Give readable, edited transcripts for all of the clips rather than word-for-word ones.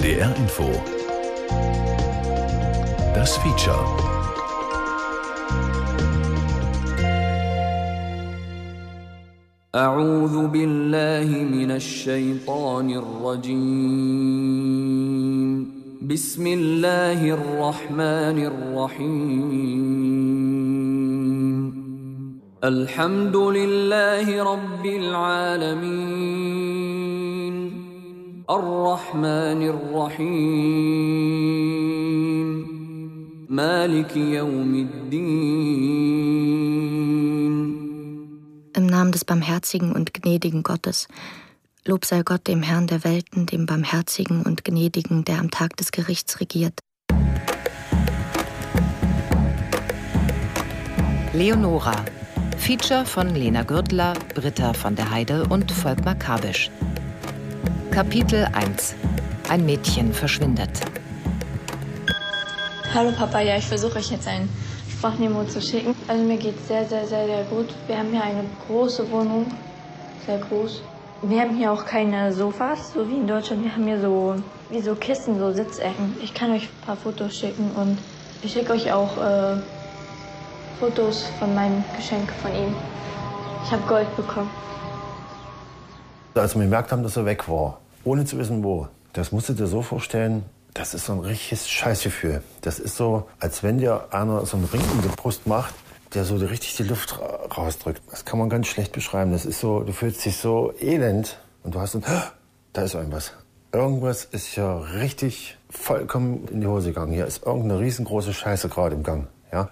NDR Info. Das Feature. أعوذ بالله من الشيطان الرجيم بسم الله الرحمن الرحيم الحمد لله رب العالمين الرحمن الرحيم مالك يوم الدين. Im Namen des barmherzigen und gnädigen Gottes. Lob sei Gott, dem Herrn der Welten, dem barmherzigen und gnädigen, der am Tag des Gerichts regiert. Leonora. Feature von Lena Gürtler, Britta von der Heide und Volkmar Kabisch. Kapitel 1. Ein Mädchen verschwindet. Hallo Papa, ja, ich versuche euch jetzt ein Sprachmemo zu schicken. Also mir geht es sehr, sehr, sehr, sehr gut. Wir haben hier eine große Wohnung, sehr groß. Wir haben hier auch keine Sofas, so wie in Deutschland. Wir haben hier so Kissen, so Sitzecken. Ich kann euch ein paar Fotos schicken und ich schicke euch auch Fotos von meinem Geschenk von ihm. Ich habe Gold bekommen. Als wir gemerkt haben, dass er weg war, ohne zu wissen wo, das musst du dir so vorstellen, das ist so ein richtiges Scheißgefühl. Das ist so, als wenn dir einer so einen Ring um die Brust macht, der so richtig die Luft rausdrückt. Das kann man ganz schlecht beschreiben. Das ist so, du fühlst dich so elend und du hast so, da ist irgendwas. Irgendwas ist ja richtig vollkommen in die Hose gegangen. Hier ist irgendeine riesengroße Scheiße gerade im Gang. Ja?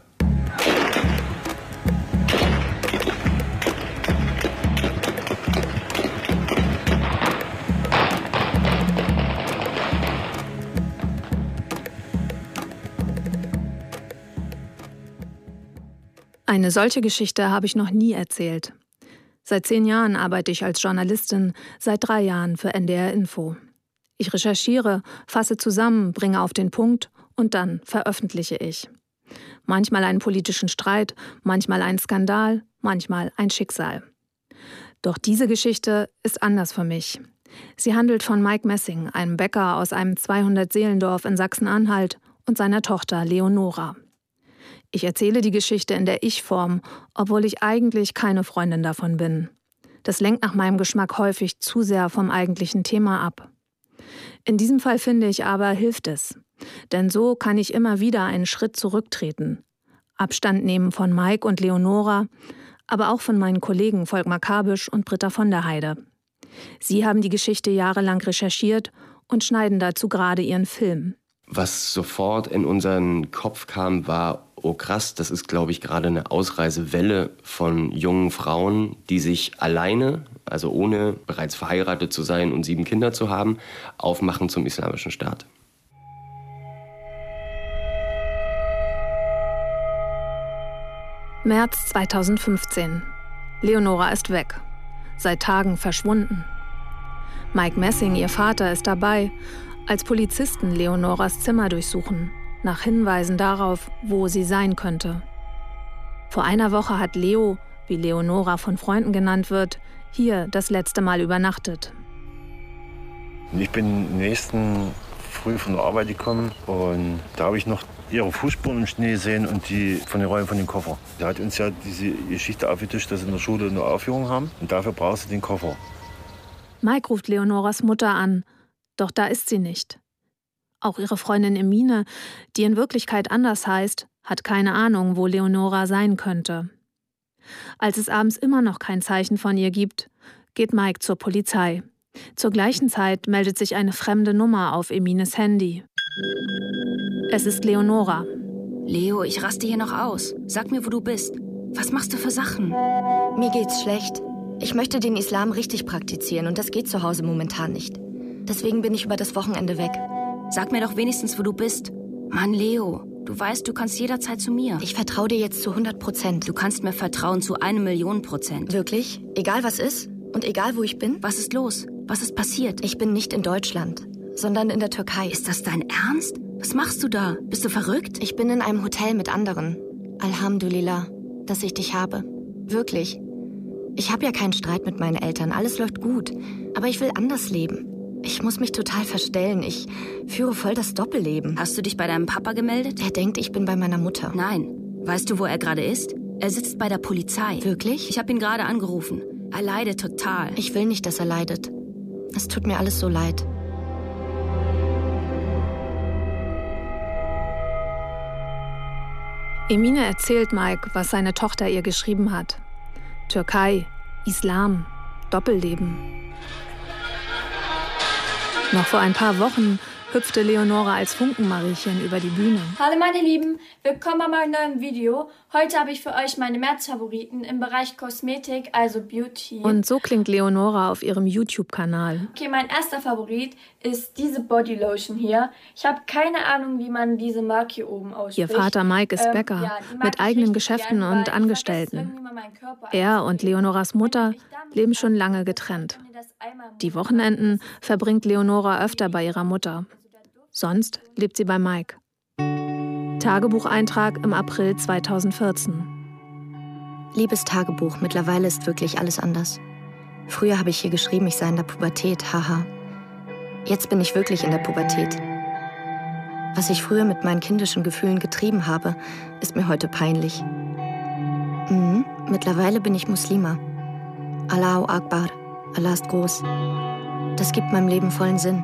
Eine solche Geschichte habe ich noch nie erzählt. Seit 10 Jahren arbeite ich als Journalistin, seit 3 Jahren für NDR Info. Ich recherchiere, fasse zusammen, bringe auf den Punkt und dann veröffentliche ich. Manchmal einen politischen Streit, manchmal einen Skandal, manchmal ein Schicksal. Doch diese Geschichte ist anders für mich. Sie handelt von Mike Messing, einem Bäcker aus einem 200-Seelendorf in Sachsen-Anhalt und seiner Tochter Leonora. Ich erzähle die Geschichte in der Ich-Form, obwohl ich eigentlich keine Freundin davon bin. Das lenkt nach meinem Geschmack häufig zu sehr vom eigentlichen Thema ab. In diesem Fall finde ich aber, hilft es. Denn so kann ich immer wieder einen Schritt zurücktreten. Abstand nehmen von Mike und Leonora, aber auch von meinen Kollegen Volkmar Kabisch und Britta von der Heide. Sie haben die Geschichte jahrelang recherchiert und schneiden dazu gerade ihren Film. Was sofort in unseren Kopf kam, war, oh krass, das ist, glaube ich, gerade eine Ausreisewelle von jungen Frauen, die sich alleine, also ohne bereits verheiratet zu sein und 7 Kinder zu haben, aufmachen zum Islamischen Staat. März 2015. Leonora ist weg. Seit Tagen verschwunden. Mike Messing, ihr Vater, ist dabei, als Polizisten Leonoras Zimmer durchsuchen, nach Hinweisen darauf, wo sie sein könnte. Vor einer Woche hat Leo, wie Leonora von Freunden genannt wird, hier das letzte Mal übernachtet. Ich bin nächsten Früh von der Arbeit gekommen und da habe ich noch ihre Fußspuren im Schnee gesehen und die von den Räumen von dem Koffer. Da hat uns ja diese Geschichte aufgetischt, dass sie in der Schule eine Aufführung haben und dafür brauchst du den Koffer. Mike ruft Leonoras Mutter an, doch da ist sie nicht. Auch ihre Freundin Emine, die in Wirklichkeit anders heißt, hat keine Ahnung, wo Leonora sein könnte. Als es abends immer noch kein Zeichen von ihr gibt, geht Mike zur Polizei. Zur gleichen Zeit meldet sich eine fremde Nummer auf Emines Handy. Es ist Leonora. Leo, ich raste hier noch aus. Sag mir, wo du bist. Was machst du für Sachen? Mir geht's schlecht. Ich möchte den Islam richtig praktizieren und das geht zu Hause momentan nicht. Deswegen bin ich über das Wochenende weg. Sag mir doch wenigstens, wo du bist. Mann, Leo, du weißt, du kannst jederzeit zu mir. Ich vertraue dir jetzt zu 100%. Du kannst mir vertrauen zu 1.000.000%. Wirklich? Egal was ist? Und egal wo ich bin? Was ist los? Was ist passiert? Ich bin nicht in Deutschland, sondern in der Türkei. Ist das dein Ernst? Was machst du da? Bist du verrückt? Ich bin in einem Hotel mit anderen. Alhamdulillah, dass ich dich habe. Wirklich. Ich habe ja keinen Streit mit meinen Eltern. Alles läuft gut. Aber ich will anders leben. Ich muss mich total verstellen. Ich führe voll das Doppelleben. Hast du dich bei deinem Papa gemeldet? Er denkt, ich bin bei meiner Mutter. Nein. Weißt du, wo er gerade ist? Er sitzt bei der Polizei. Wirklich? Ich habe ihn gerade angerufen. Er leidet total. Ich will nicht, dass er leidet. Es tut mir alles so leid. Emine erzählt Mike, was seine Tochter ihr geschrieben hat. Türkei, Islam, Doppelleben. Noch vor ein paar Wochen hüpfte Leonora als Funkenmariechen über die Bühne. Hallo meine Lieben, willkommen bei meinem neuen Video. Heute habe ich für euch meine März-Favoriten im Bereich Kosmetik, also Beauty. Und so klingt Leonora auf ihrem YouTube-Kanal. Okay, mein erster Favorit ist diese Bodylotion hier. Ich habe keine Ahnung, wie man diese Marke hier oben ausspricht. Ihr Vater Mike ist Bäcker, mit eigenen Geschäften und Angestellten. Er und Leonoras Mutter leben schon lange getrennt. Die Wochenenden verbringt Leonora öfter bei ihrer Mutter. Sonst lebt sie bei Mike. Tagebucheintrag im April 2014. Liebes Tagebuch, mittlerweile ist wirklich alles anders. Früher habe ich hier geschrieben, ich sei in der Pubertät, haha. Jetzt bin ich wirklich in der Pubertät. Was ich früher mit meinen kindischen Gefühlen getrieben habe, ist mir heute peinlich. Mittlerweile bin ich Muslima. Allahu Akbar, Allah ist groß. Das gibt meinem Leben vollen Sinn.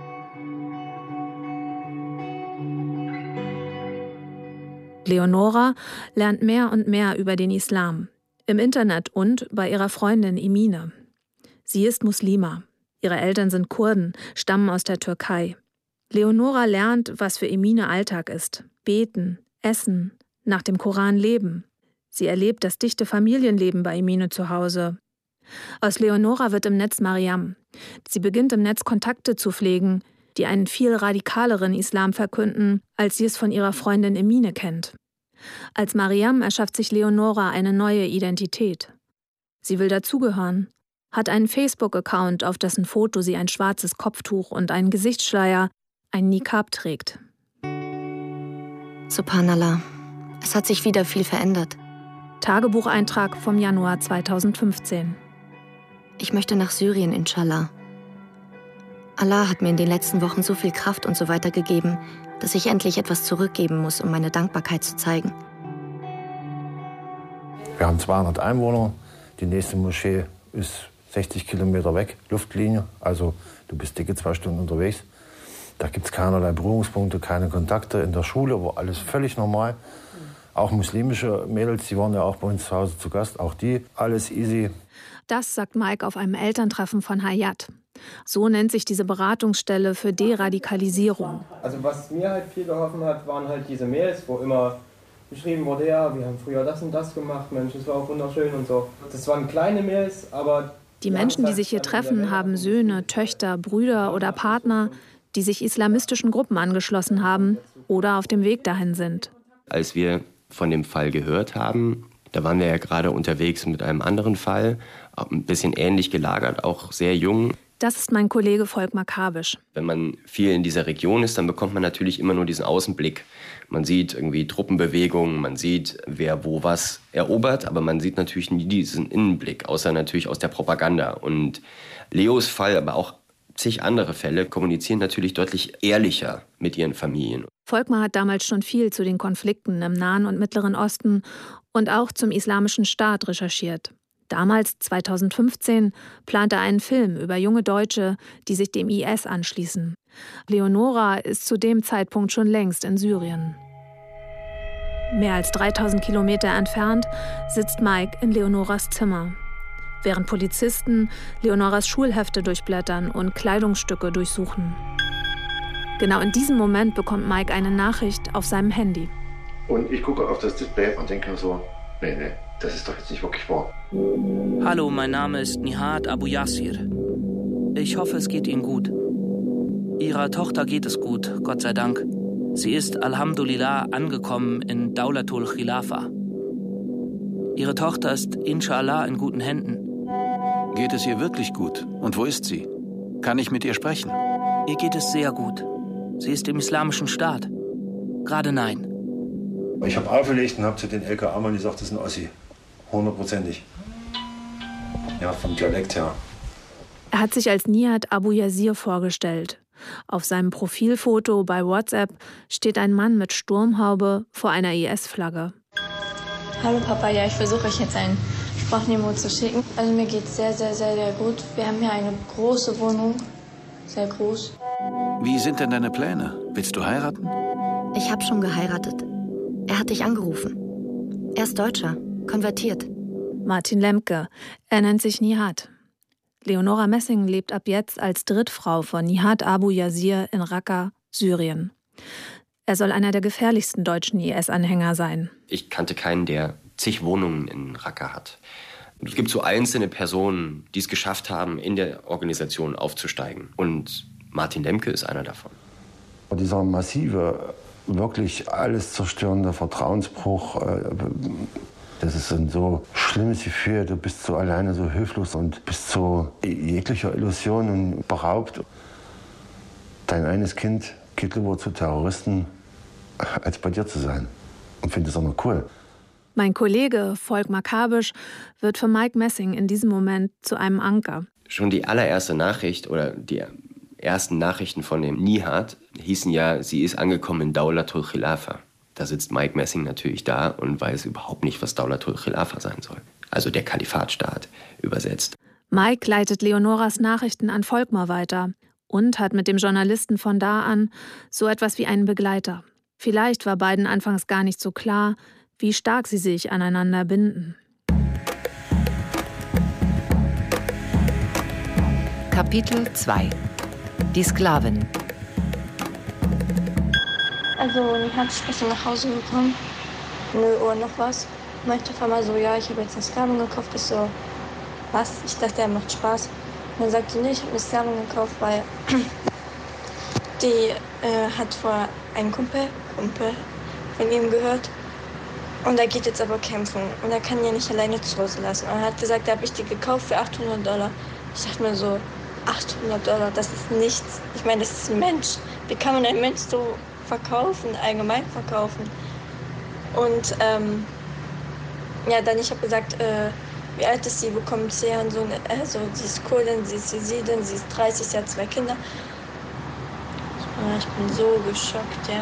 Leonora lernt mehr und mehr über den Islam, im Internet und bei ihrer Freundin Emine. Sie ist Muslima. Ihre Eltern sind Kurden, stammen aus der Türkei. Leonora lernt, was für Emine Alltag ist. Beten, essen, nach dem Koran leben. Sie erlebt das dichte Familienleben bei Emine zu Hause. Aus Leonora wird im Netz Mariam. Sie beginnt im Netz Kontakte zu pflegen, die einen viel radikaleren Islam verkünden, als sie es von ihrer Freundin Emine kennt. Als Mariam erschafft sich Leonora eine neue Identität. Sie will dazugehören, hat einen Facebook-Account, auf dessen Foto sie ein schwarzes Kopftuch und einen Gesichtsschleier, einen Niqab trägt. Subhanallah, es hat sich wieder viel verändert. Tagebucheintrag vom Januar 2015. Ich möchte nach Syrien, inshallah. Allah hat mir in den letzten Wochen so viel Kraft und so weiter gegeben, dass ich endlich etwas zurückgeben muss, um meine Dankbarkeit zu zeigen. Wir haben 200 Einwohner. Die nächste Moschee ist 60 Kilometer weg, Luftlinie. Also du bist dicke 2 Stunden unterwegs. Da gibt es keinerlei Berührungspunkte, keine Kontakte. In der Schule war alles völlig normal. Auch muslimische Mädels, die waren ja auch bei uns zu Hause zu Gast. Auch die, alles easy. Das sagt Mike auf einem Elterntreffen von Hayat. So nennt sich diese Beratungsstelle für Deradikalisierung. Also was mir halt viel geholfen hat, waren halt diese Mails, wo immer beschrieben wurde, ja, wir haben früher das und das gemacht, Mensch, das war auch wunderschön und so. Das waren kleine Mails, aber... Die Menschen, die sich hier treffen, haben Söhne, Töchter, Brüder oder Partner, die sich islamistischen Gruppen angeschlossen haben oder auf dem Weg dahin sind. Als wir von dem Fall gehört haben, da waren wir ja gerade unterwegs mit einem anderen Fall, ein bisschen ähnlich gelagert, auch sehr jung. Das ist mein Kollege Volkmar Kabisch. Wenn man viel in dieser Region ist, dann bekommt man natürlich immer nur diesen Außenblick. Man sieht irgendwie Truppenbewegungen, man sieht, wer wo was erobert, aber man sieht natürlich nie diesen Innenblick, außer natürlich aus der Propaganda. Und Leos Fall, aber auch zig andere Fälle, kommunizieren natürlich deutlich ehrlicher mit ihren Familien. Volkmar hat damals schon viel zu den Konflikten im Nahen und Mittleren Osten und auch zum Islamischen Staat recherchiert. Damals, 2015, plante er einen Film über junge Deutsche, die sich dem IS anschließen. Leonora ist zu dem Zeitpunkt schon längst in Syrien. Mehr als 3000 Kilometer entfernt sitzt Mike in Leonoras Zimmer, während Polizisten Leonoras Schulhefte durchblättern und Kleidungsstücke durchsuchen. Genau in diesem Moment bekommt Mike eine Nachricht auf seinem Handy. Und ich gucke auf das Display und denke mir so, nee, das ist doch jetzt nicht wirklich wahr. Hallo, mein Name ist Nihat Abu Yassir. Ich hoffe, es geht Ihnen gut. Ihrer Tochter geht es gut, Gott sei Dank. Sie ist Alhamdulillah angekommen in Daulatul Khilafa. Ihre Tochter ist inshallah in guten Händen. Geht es ihr wirklich gut? Und wo ist sie? Kann ich mit ihr sprechen? Ihr geht es sehr gut. Sie ist im Islamischen Staat. Gerade nein. Ich habe aufgelegt und habe zu den LKA-Mann gesagt, das ist ein Ossi. 100%. Ja, vom Dialekt her. Er hat sich als Nihat Abu Yasir vorgestellt. Auf seinem Profilfoto bei WhatsApp steht ein Mann mit Sturmhaube vor einer IS-Flagge. Hallo Papa, ja, ich versuche euch jetzt ein Sprachnemo zu schicken. Also mir geht es sehr, sehr, sehr, sehr gut. Wir haben hier eine große Wohnung, sehr groß. Wie sind denn deine Pläne? Willst du heiraten? Ich habe schon geheiratet. Er hat dich angerufen. Er ist Deutscher, konvertiert. Martin Lemke, er nennt sich Nihat. Leonora Messing lebt ab jetzt als Drittfrau von Nihat Abu Yasir in Raqqa, Syrien. Er soll einer der gefährlichsten deutschen IS-Anhänger sein. Ich kannte keinen, der zig Wohnungen in Raqqa hat. Es gibt so einzelne Personen, die es geschafft haben, in der Organisation aufzusteigen. Und Martin Lemke ist einer davon. Dieser massive, wirklich alles zerstörende Vertrauensbruch, das ist ein so schlimmes Gefühl. Du bist so alleine, so hilflos und bist so jeglicher Illusionen beraubt. Dein eines Kind geht lieber zu Terroristen, als bei dir zu sein. Und finde es auch noch cool. Mein Kollege Volkmar Kabisch wird für Mike Messing in diesem Moment zu einem Anker. Schon die allererste Nachricht oder die ersten Nachrichten von dem Nihat hießen ja, sie ist angekommen in Daulatul Khilafa. Da sitzt Mike Messing natürlich da und weiß überhaupt nicht, was Daulatul Khilafa sein soll. Also der Kalifatstaat übersetzt. Mike leitet Leonoras Nachrichten an Volkmar weiter und hat mit dem Journalisten von da an so etwas wie einen Begleiter. Vielleicht war beiden anfangs gar nicht so klar, wie stark sie sich aneinander binden. Kapitel 2 Die Sklavin. Also Nihat ist gestern nach Hause gekommen. 0 Uhr noch was. Meinte auf einmal so, ja, ich habe jetzt eine Sklavin gekauft. Ich so, was? Ich dachte, er macht Spaß. Und dann sagte nee, ich habe eine Sklavin gekauft, weil die hat vor einen Kumpel von ihm gehört. Und er geht jetzt aber kämpfen. Und er kann ja nicht alleine zu Hause lassen. Und er hat gesagt, da habe ich die gekauft für $800. Ich dachte mir so, $800, das ist nichts. Ich meine, das ist ein Mensch. Wie kann man einen Mensch so verkaufen, allgemein verkaufen? Und ja, dann ich habe gesagt, wie alt ist sie, wo kommt sie her? Und so, also sie ist Kurdin, sie ist Jesidin, sie ist 30, sie hat 2 Kinder. Ich bin so geschockt, ja.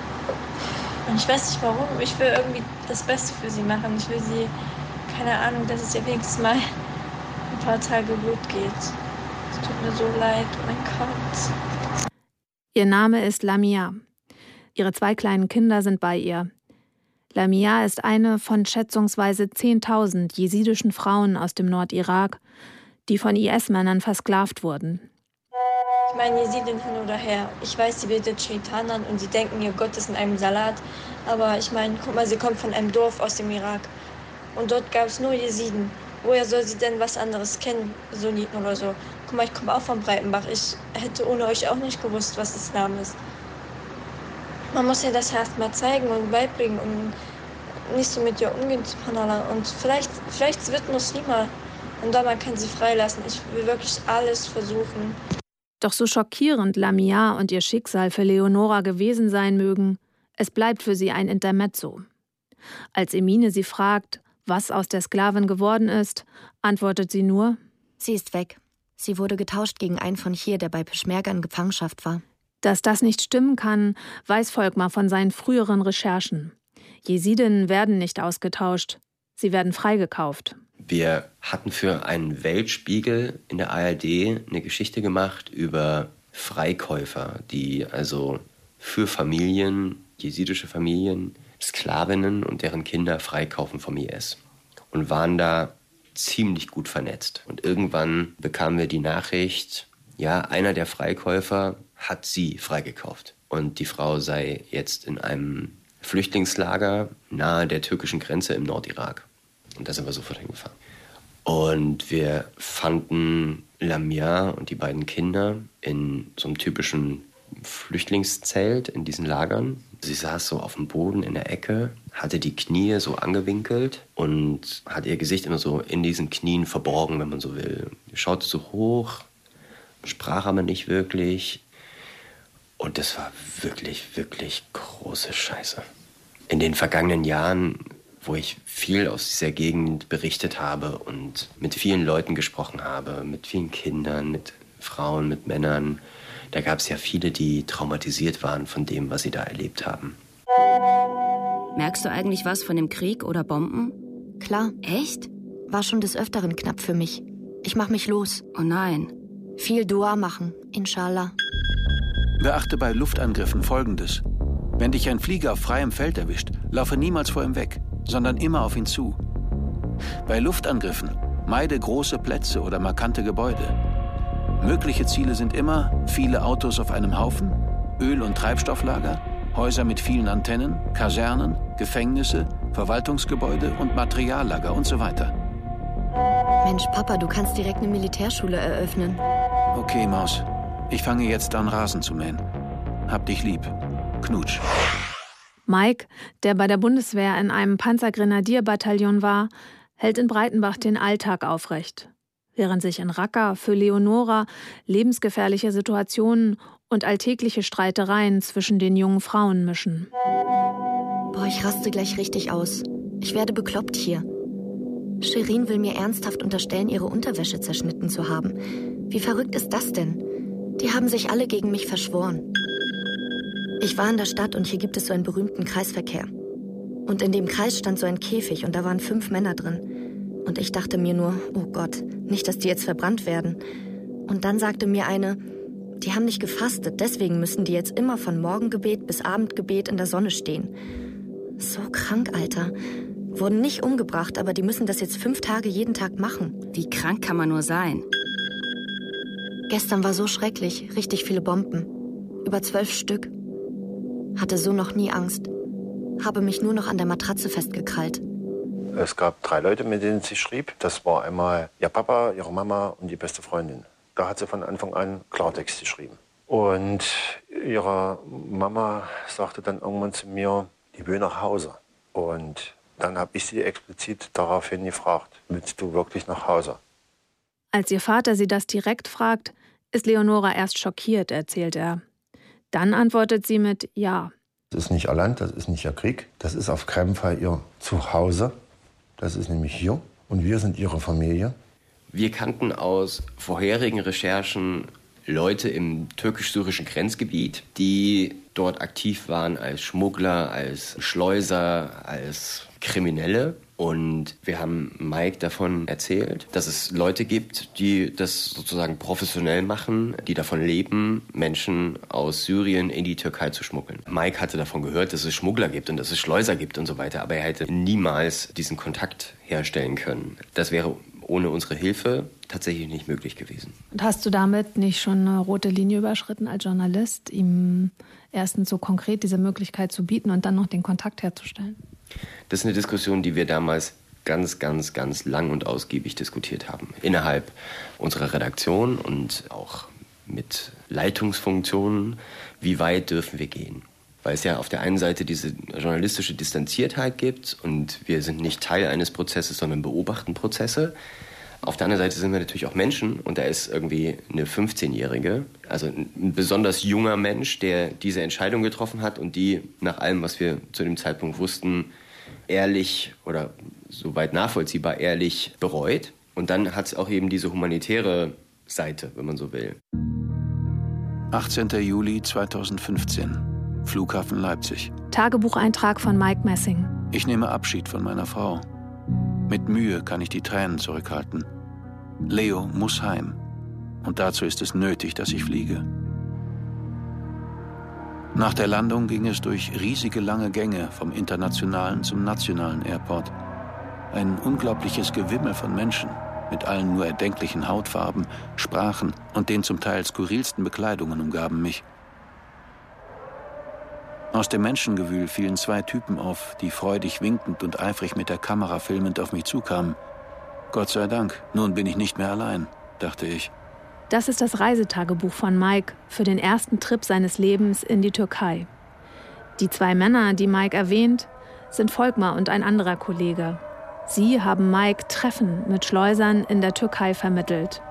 Und ich weiß nicht warum, ich will irgendwie das Beste für sie machen. Ich will sie, keine Ahnung, dass es ihr wenigstens mal ein paar Tage gut geht. Es tut mir so leid, oh mein Gott. Ihr Name ist Lamia. Ihre 2 kleinen Kinder sind bei ihr. Lamia ist eine von schätzungsweise 10.000 jesidischen Frauen aus dem Nordirak, die von IS-Männern versklavt wurden. Ich meine, Jesidin hin oder her. Ich weiß, sie betet Shaitan an und sie denken, ihr Gott ist in einem Salat. Aber ich meine, guck mal, sie kommt von einem Dorf aus dem Irak. Und dort gab es nur Jesiden. Woher soll sie denn was anderes kennen, Sunniten oder so? Guck mal, ich komme auch von Breitenbach. Ich hätte ohne euch auch nicht gewusst, was Islam ist. Man muss ja das erst mal zeigen und beibringen und nicht so mit ihr umgehen, subhanallah. Und vielleicht wird Muslima und dann man kann sie freilassen. Ich will wirklich alles versuchen. Doch so schockierend Lamia und ihr Schicksal für Leonora gewesen sein mögen, es bleibt für sie ein Intermezzo. Als Emine sie fragt, was aus der Sklavin geworden ist, antwortet sie nur: Sie ist weg. Sie wurde getauscht gegen einen von hier, der bei Peschmerga in Gefangenschaft war. Dass das nicht stimmen kann, weiß Volkmar von seinen früheren Recherchen. Jesidinnen werden nicht ausgetauscht, sie werden freigekauft. Wir hatten für einen Weltspiegel in der ARD eine Geschichte gemacht über Freikäufer, die also für Familien, jesidische Familien, Sklavinnen und deren Kinder freikaufen vom IS. Und waren da ziemlich gut vernetzt. Und irgendwann bekamen wir die Nachricht, ja, einer der Freikäufer hat sie freigekauft. Und die Frau sei jetzt in einem Flüchtlingslager nahe der türkischen Grenze im Nordirak. Und da sind wir sofort hingefahren. Und wir fanden Lamia und die beiden Kinder in so einem typischen Flüchtlingszelt in diesen Lagern. Sie saß so auf dem Boden in der Ecke, hatte die Knie so angewinkelt und hat ihr Gesicht immer so in diesen Knien verborgen, wenn man so will. Sie schaute so hoch, sprach aber nicht wirklich. Und das war wirklich, wirklich große Scheiße. In den vergangenen Jahren wo ich viel aus dieser Gegend berichtet habe und mit vielen Leuten gesprochen habe, mit vielen Kindern, mit Frauen, mit Männern. Da gab es ja viele, die traumatisiert waren von dem, was sie da erlebt haben. Merkst du eigentlich was von dem Krieg oder Bomben? Klar. Echt? War schon des Öfteren knapp für mich. Ich mach mich los. Oh nein. Viel Dua machen, inshallah. Beachte bei Luftangriffen Folgendes. Wenn dich ein Flieger auf freiem Feld erwischt, laufe niemals vor ihm weg, sondern immer auf ihn zu. Bei Luftangriffen meide große Plätze oder markante Gebäude. Mögliche Ziele sind immer viele Autos auf einem Haufen, Öl- und Treibstofflager, Häuser mit vielen Antennen, Kasernen, Gefängnisse, Verwaltungsgebäude und Materiallager und so weiter. Mensch, Papa, du kannst direkt eine Militärschule eröffnen. Okay, Maus. Ich fange jetzt an, Rasen zu mähen. Hab dich lieb. Knutsch. Mike, der bei der Bundeswehr in einem Panzergrenadierbataillon war, hält in Breitenbach den Alltag aufrecht. Während sich in Raqqa für Leonora lebensgefährliche Situationen und alltägliche Streitereien zwischen den jungen Frauen mischen. Boah, ich raste gleich richtig aus. Ich werde bekloppt hier. Shirin will mir ernsthaft unterstellen, ihre Unterwäsche zerschnitten zu haben. Wie verrückt ist das denn? Die haben sich alle gegen mich verschworen. Ich war in der Stadt und hier gibt es so einen berühmten Kreisverkehr. Und in dem Kreis stand so ein Käfig und da waren 5 Männer drin. Und ich dachte mir nur, oh Gott, nicht, dass die jetzt verbrannt werden. Und dann sagte mir eine, die haben nicht gefastet, deswegen müssen die jetzt immer von Morgengebet bis Abendgebet in der Sonne stehen. So krank, Alter. Wurden nicht umgebracht, aber die müssen das jetzt 5 Tage jeden Tag machen. Wie krank kann man nur sein? Gestern war so schrecklich, richtig viele Bomben. Über 12 Stück. Hatte so noch nie Angst. Habe mich nur noch an der Matratze festgekrallt. Es gab 3 Leute, mit denen sie schrieb. Das war einmal ihr Papa, ihre Mama und die beste Freundin. Da hat sie von Anfang an Klartext geschrieben. Und ihre Mama sagte dann irgendwann zu mir, die will nach Hause. Und dann habe ich sie explizit daraufhin gefragt, willst du wirklich nach Hause? Als ihr Vater sie das direkt fragt, ist Leonora erst schockiert, erzählt er. Dann antwortet sie mit Ja. Das ist nicht ihr Land, das ist nicht ihr Krieg. Das ist auf keinen Fall ihr Zuhause. Das ist nämlich hier. Und wir sind ihre Familie. Wir kannten aus vorherigen Recherchen Leute im türkisch-syrischen Grenzgebiet, die dort aktiv waren als Schmuggler, als Schleuser, als Kriminelle. Und wir haben Mike davon erzählt, dass es Leute gibt, die das sozusagen professionell machen, die davon leben, Menschen aus Syrien in die Türkei zu schmuggeln. Mike hatte davon gehört, dass es Schmuggler gibt und dass es Schleuser gibt und so weiter, aber er hätte niemals diesen Kontakt herstellen können. Das wäre ohne unsere Hilfe tatsächlich nicht möglich gewesen. Und hast du damit nicht schon eine rote Linie überschritten als Journalist, ihm erstens so konkret diese Möglichkeit zu bieten und dann noch den Kontakt herzustellen? Das ist eine Diskussion, die wir damals ganz lang und ausgiebig diskutiert haben. Innerhalb unserer Redaktion und auch mit Leitungsfunktionen. Wie weit dürfen wir gehen? Weil es ja auf der einen Seite diese journalistische Distanziertheit gibt und wir sind nicht Teil eines Prozesses, sondern beobachten Prozesse. Auf der anderen Seite sind wir natürlich auch Menschen und da ist irgendwie eine 15-Jährige, also ein besonders junger Mensch, der diese Entscheidung getroffen hat und die nach allem, was wir zu dem Zeitpunkt wussten, ehrlich oder soweit nachvollziehbar ehrlich bereut. Und dann hat es auch eben diese humanitäre Seite, wenn man so will. 18. Juli 2015, Flughafen Leipzig. Tagebucheintrag von Mike Messing. Ich nehme Abschied von meiner Frau. Mit Mühe kann ich die Tränen zurückhalten. Leo muss heim. Und dazu ist es nötig, dass ich fliege. Nach der Landung ging es durch riesige lange Gänge vom internationalen zum nationalen Airport. Ein unglaubliches Gewimmel von Menschen mit allen nur erdenklichen Hautfarben, Sprachen und den zum Teil skurrilsten Bekleidungen umgaben mich. Aus dem Menschengewühl fielen 2 Typen auf, die freudig winkend und eifrig mit der Kamera filmend auf mich zukamen. Gott sei Dank, nun bin ich nicht mehr allein, dachte ich. Das ist das Reisetagebuch von Mike für den ersten Trip seines Lebens in die Türkei. Die 2 Männer, die Mike erwähnt, sind Volkmar und ein anderer Kollege. Sie haben Mike Treffen mit Schleusern in der Türkei vermittelt.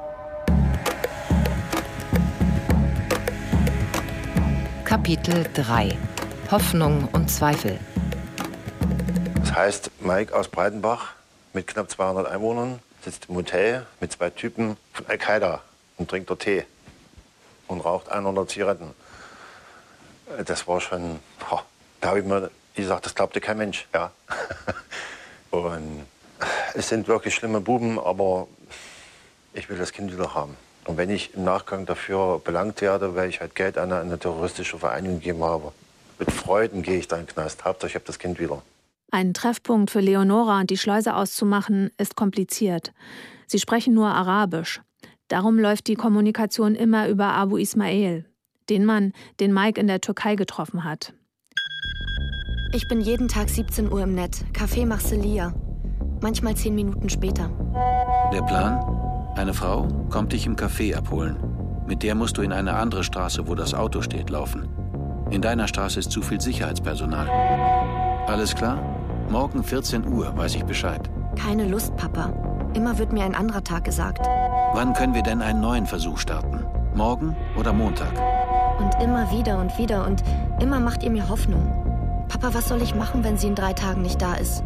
Kapitel 3: Hoffnung und Zweifel. Das Heißt, Mike aus Breitenbach mit knapp 200 Einwohnern sitzt im Hotel mit 2 Typen von Al-Qaida und trinkt dort Tee und raucht 100 Zigaretten. Das war schon, da habe ich mir gesagt, das glaubte kein Mensch. Ja. Und es sind wirklich schlimme Buben, aber ich will das Kind wieder haben. Und wenn ich im Nachgang dafür belangt werde, weil ich halt Geld an eine terroristische Vereinigung gegeben habe, mit Freuden gehe ich da in den Knast. Hauptsache, ich habe das Kind wieder. Einen Treffpunkt für Leonora und die Schleuse auszumachen, ist kompliziert. Sie sprechen nur Arabisch. Darum läuft die Kommunikation immer über Abu Ismail, den Mann, den Mike in der Türkei getroffen hat. Ich bin jeden Tag 17 Uhr im Net, Café Marcellia. Manchmal 10 Minuten später. Der Plan? Eine Frau kommt dich im Café abholen. Mit der musst du in eine andere Straße, wo das Auto steht, laufen. In deiner Straße ist zu viel Sicherheitspersonal. Alles klar? Morgen 14 Uhr weiß ich Bescheid. Keine Lust, Papa. Immer wird mir ein anderer Tag gesagt. Wann können wir denn einen neuen Versuch starten? Morgen oder Montag? Und immer wieder und immer macht ihr mir Hoffnung. Papa, was soll ich machen, wenn sie in 3 Tagen nicht da ist?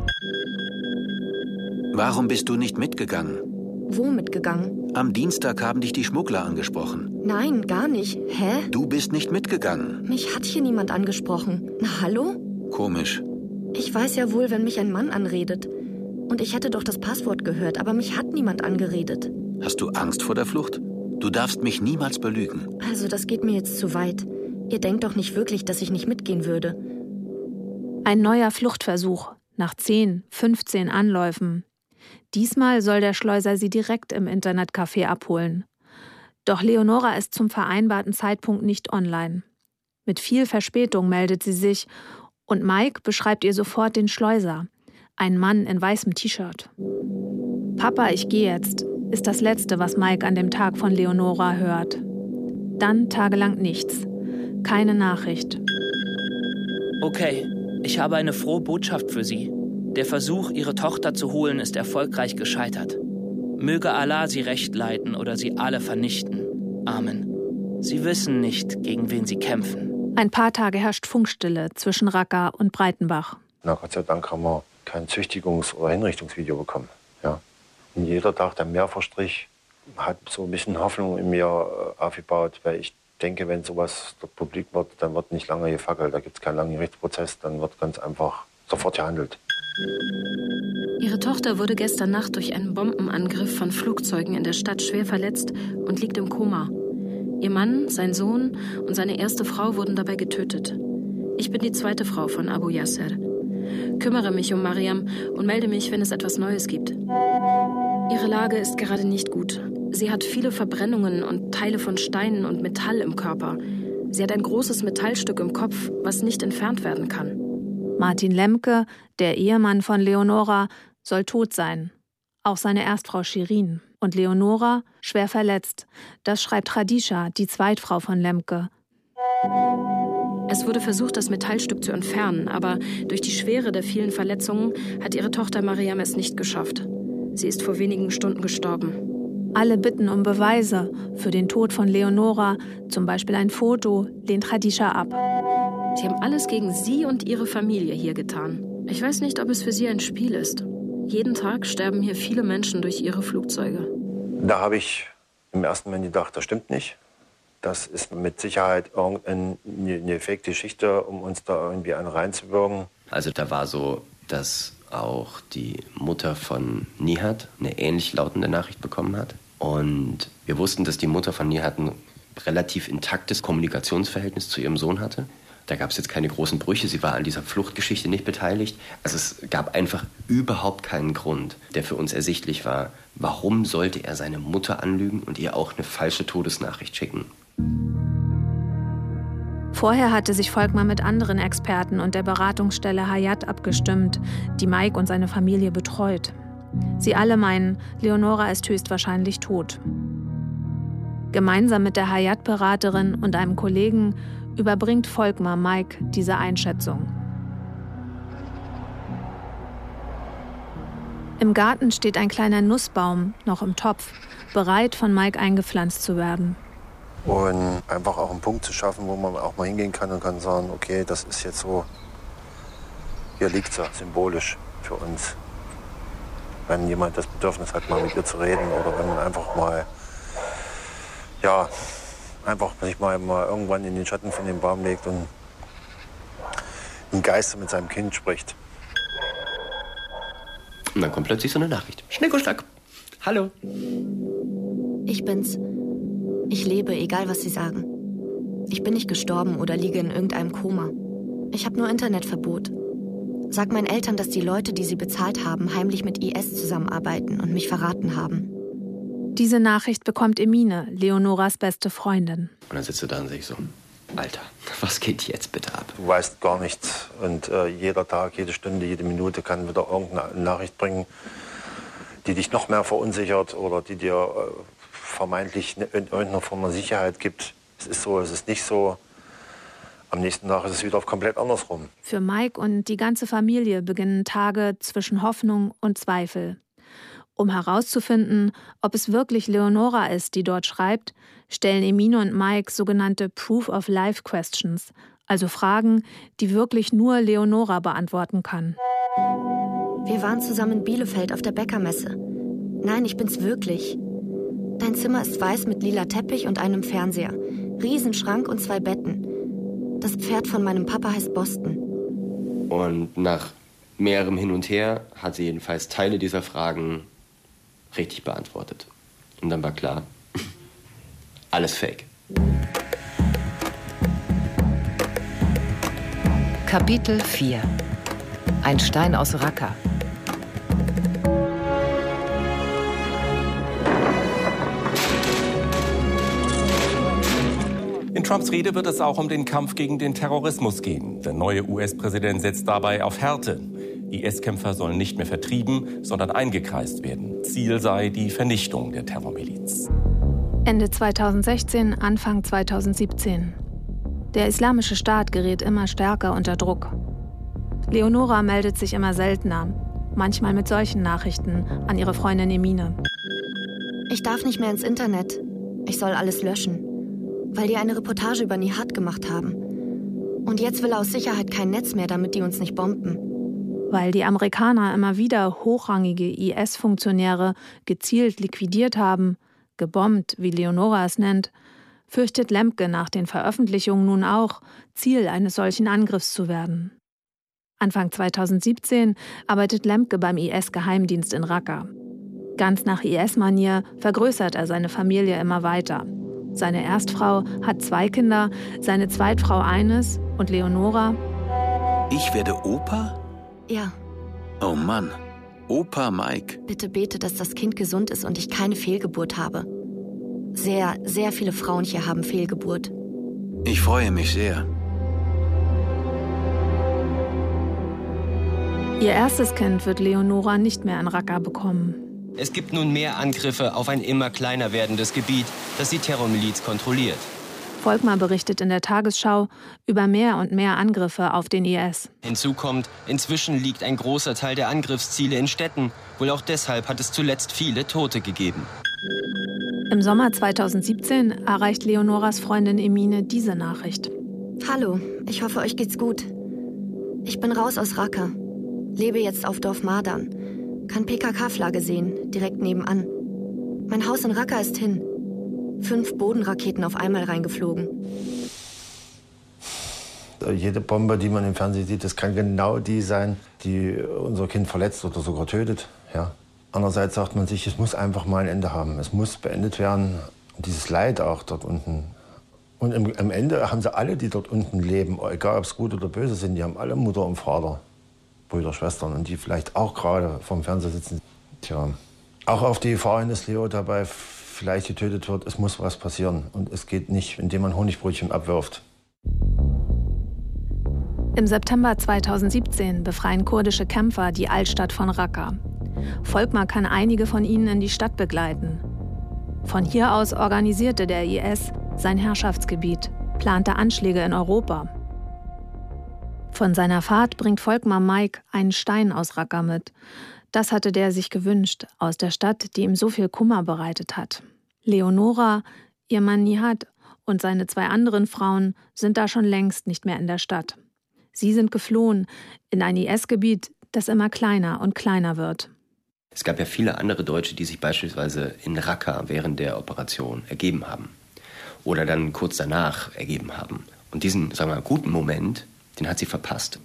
Warum bist du nicht mitgegangen? Wo mitgegangen? Am Dienstag haben dich die Schmuggler angesprochen. Nein, gar nicht. Hä? Du bist nicht mitgegangen. Mich hat hier niemand angesprochen. Na, hallo? Komisch. Ich weiß ja wohl, wenn mich ein Mann anredet. Und ich hätte doch das Passwort gehört, aber mich hat niemand angeredet. Hast du Angst vor der Flucht? Du darfst mich niemals belügen. Also, das geht mir jetzt zu weit. Ihr denkt doch nicht wirklich, dass ich nicht mitgehen würde. Ein neuer Fluchtversuch, nach 10, 15 Anläufen. Diesmal soll der Schleuser sie direkt im Internetcafé abholen. Doch Leonora ist zum vereinbarten Zeitpunkt nicht online. Mit viel Verspätung meldet sie sich und Mike beschreibt ihr sofort den Schleuser. Ein Mann in weißem T-Shirt. Papa, ich gehe jetzt, ist das Letzte, was Mike an dem Tag von Leonora hört. Dann tagelang nichts. Keine Nachricht. Okay, ich habe eine frohe Botschaft für Sie. Der Versuch, Ihre Tochter zu holen, ist erfolgreich gescheitert. Möge Allah Sie recht leiten oder Sie alle vernichten. Amen. Sie wissen nicht, gegen wen Sie kämpfen. Ein paar Tage herrscht Funkstille zwischen Raqqa und Breitenbach. Na Gott sei Dank haben wir kein Züchtigungs- oder Hinrichtungsvideo bekommen. Ja. Und jeder Tag, der mehr verstrich, hat so ein bisschen Hoffnung in mir aufgebaut, weil ich denke, wenn sowas dort publik wird, dann wird nicht lange gefackelt, da gibt es keinen langen Gerichtsprozess, dann wird ganz einfach sofort gehandelt. Ihre Tochter wurde gestern Nacht durch einen Bombenangriff von Flugzeugen in der Stadt schwer verletzt und liegt im Koma. Ihr Mann, sein Sohn und seine erste Frau wurden dabei getötet. Ich bin die zweite Frau von Abu Yasser. Kümmere mich um Mariam und melde mich, wenn es etwas Neues gibt. Ihre Lage ist gerade nicht gut. Sie hat viele Verbrennungen und Teile von Steinen und Metall im Körper. Sie hat ein großes Metallstück im Kopf, was nicht entfernt werden kann. Martin Lemke, der Ehemann von Leonora, soll tot sein. Auch seine Erstfrau Shirin. Und Leonora schwer verletzt. Das schreibt Khadisha, die Zweitfrau von Lemke. Es wurde versucht, das Metallstück zu entfernen, aber durch die Schwere der vielen Verletzungen hat ihre Tochter Mariam es nicht geschafft. Sie ist vor wenigen Stunden gestorben. Alle bitten um Beweise für den Tod von Leonora, zum Beispiel ein Foto, lehnt Khadisha ab. Sie haben alles gegen sie und ihre Familie hier getan. Ich weiß nicht, ob es für sie ein Spiel ist. Jeden Tag sterben hier viele Menschen durch ihre Flugzeuge. Da habe ich im ersten Moment gedacht, das stimmt nicht. Das ist mit Sicherheit irgendeine Fake-Geschichte, um uns da irgendwie einen reinzuwirken. Also da war so, dass auch die Mutter von Nihat eine ähnlich lautende Nachricht bekommen hat. Und wir wussten, dass die Mutter von Nihat ein relativ intaktes Kommunikationsverhältnis zu ihrem Sohn hatte. Da gab es jetzt keine großen Brüche, sie war an dieser Fluchtgeschichte nicht beteiligt. Also es gab einfach überhaupt keinen Grund, der für uns ersichtlich war. Warum sollte er seine Mutter anlügen und ihr auch eine falsche Todesnachricht schicken? Vorher hatte sich Volkmar mit anderen Experten und der Beratungsstelle Hayat abgestimmt, die Mike und seine Familie betreut. Sie alle meinen, Leonora ist höchstwahrscheinlich tot. Gemeinsam mit der Hayat-Beraterin und einem Kollegen überbringt Volkmar Mike diese Einschätzung. Im Garten steht ein kleiner Nussbaum, noch im Topf, bereit von Mike eingepflanzt zu werden. Und einfach auch einen Punkt zu schaffen, wo man auch mal hingehen kann und kann sagen, okay, das ist jetzt so, hier liegt sie, symbolisch. für uns. Wenn jemand das Bedürfnis hat, mal mit ihr zu reden oder wenn man einfach mal, ja, einfach sich mal irgendwann in den Schatten von dem Baum legt und im Geiste mit seinem Kind spricht. Und dann kommt plötzlich so eine Nachricht. Schnick und Schnack. Hallo. Ich bin's. Ich lebe, egal was Sie sagen. Ich bin nicht gestorben oder liege in irgendeinem Koma. Ich habe nur Internetverbot. Sag meinen Eltern, dass die Leute, die sie bezahlt haben, heimlich mit IS zusammenarbeiten und mich verraten haben. Diese Nachricht bekommt Emine, Leonoras beste Freundin. Und dann sitzt du da und sagst so, Alter, was geht jetzt bitte ab? Du weißt gar nichts und jeder Tag, jede Stunde, jede Minute kann wieder irgendeine Nachricht bringen, die dich noch mehr verunsichert oder die dir vermeintlich in irgendeiner Form eine Sicherheit gibt. Es ist so, es ist nicht so. Am nächsten Tag ist es wieder komplett andersrum. Für Mike und die ganze Familie beginnen Tage zwischen Hoffnung und Zweifel. Um herauszufinden, ob es wirklich Leonora ist, die dort schreibt, stellen Emine und Mike sogenannte Proof-of-Life-Questions, also Fragen, die wirklich nur Leonora beantworten kann. Wir waren zusammen in Bielefeld auf der Bäckermesse. Nein, ich bin's wirklich. Dein Zimmer ist weiß mit lila Teppich und einem Fernseher. Riesenschrank und 2 Betten. Das Pferd von meinem Papa heißt Boston. Und nach mehrerem Hin und Her hat sie jedenfalls Teile dieser Fragen richtig beantwortet. Und dann war klar, alles fake. Kapitel 4 – Ein Stein aus Raqqa. In Trumps Rede wird es auch um den Kampf gegen den Terrorismus gehen. Der neue US-Präsident setzt dabei auf Härte. IS-Kämpfer sollen nicht mehr vertrieben, sondern eingekreist werden. Ziel sei die Vernichtung der Terrormiliz. Ende 2016, Anfang 2017. Der Islamische Staat gerät immer stärker unter Druck. Leonora meldet sich immer seltener, manchmal mit solchen Nachrichten an ihre Freundin Emine. Ich darf nicht mehr ins Internet. Ich soll alles löschen, weil die eine Reportage über Nihat gemacht haben. Und jetzt will er aus Sicherheit kein Netz mehr, damit die uns nicht bomben. Weil die Amerikaner immer wieder hochrangige IS-Funktionäre gezielt liquidiert haben, gebombt, wie Leonora es nennt, fürchtet Lemke nach den Veröffentlichungen nun auch, Ziel eines solchen Angriffs zu werden. Anfang 2017 arbeitet Lemke beim IS-Geheimdienst in Raqqa. Ganz nach IS-Manier vergrößert er seine Familie immer weiter. Seine Erstfrau hat 2 Kinder, seine Zweitfrau eines und Leonora. Ich werde Opa? Ja. Oh Mann, Opa Mike. Bitte bete, dass das Kind gesund ist und ich keine Fehlgeburt habe. Sehr, sehr viele Frauen hier haben Fehlgeburt. Ich freue mich sehr. Ihr erstes Kind wird Leonora nicht mehr in Raqqa bekommen. Es gibt nun mehr Angriffe auf ein immer kleiner werdendes Gebiet, das die Terrormiliz kontrolliert. Volkmar berichtet in der Tagesschau über mehr und mehr Angriffe auf den IS. Hinzu kommt, inzwischen liegt ein großer Teil der Angriffsziele in Städten. Wohl auch deshalb hat es zuletzt viele Tote gegeben. Im Sommer 2017 erreicht Leonoras Freundin Emine diese Nachricht. Hallo, ich hoffe, euch geht's gut. Ich bin raus aus Raqqa, lebe jetzt auf Dorf Mardan, kann PKK-Flagge sehen, direkt nebenan. Mein Haus in Raqqa ist hin. 5 Bodenraketen auf einmal reingeflogen. Jede Bombe, die man im Fernsehen sieht, das kann genau die sein, die unser Kind verletzt oder sogar tötet. Ja. Andererseits sagt man sich, es muss einfach mal ein Ende haben. Es muss beendet werden. Dieses Leid auch dort unten. Und am Ende haben sie alle, die dort unten leben, egal ob es gut oder böse sind, die haben alle Mutter und Vater, Brüder, Schwestern und die vielleicht auch gerade vorm Fernseher sitzen. Tja, auch auf die Gefahr hin, dass Leo dabei vielleicht getötet wird, es muss was passieren. Und es geht nicht, indem man Honigbrötchen abwirft. Im September 2017 befreien kurdische Kämpfer die Altstadt von Raqqa. Volkmar kann einige von ihnen in die Stadt begleiten. Von hier aus organisierte der IS sein Herrschaftsgebiet, plante Anschläge in Europa. Von seiner Fahrt bringt Volkmar Mike einen Stein aus Raqqa mit. Das hatte der sich gewünscht, aus der Stadt, die ihm so viel Kummer bereitet hat. Leonora, ihr Mann Nihat und seine 2 anderen Frauen sind da schon längst nicht mehr in der Stadt. Sie sind geflohen in ein IS-Gebiet, das immer kleiner und kleiner wird. Es gab ja viele andere Deutsche, die sich beispielsweise in Raqqa während der Operation ergeben haben. Oder dann kurz danach ergeben haben. Und diesen, sagen wir mal, guten Moment, den hat sie verpasst.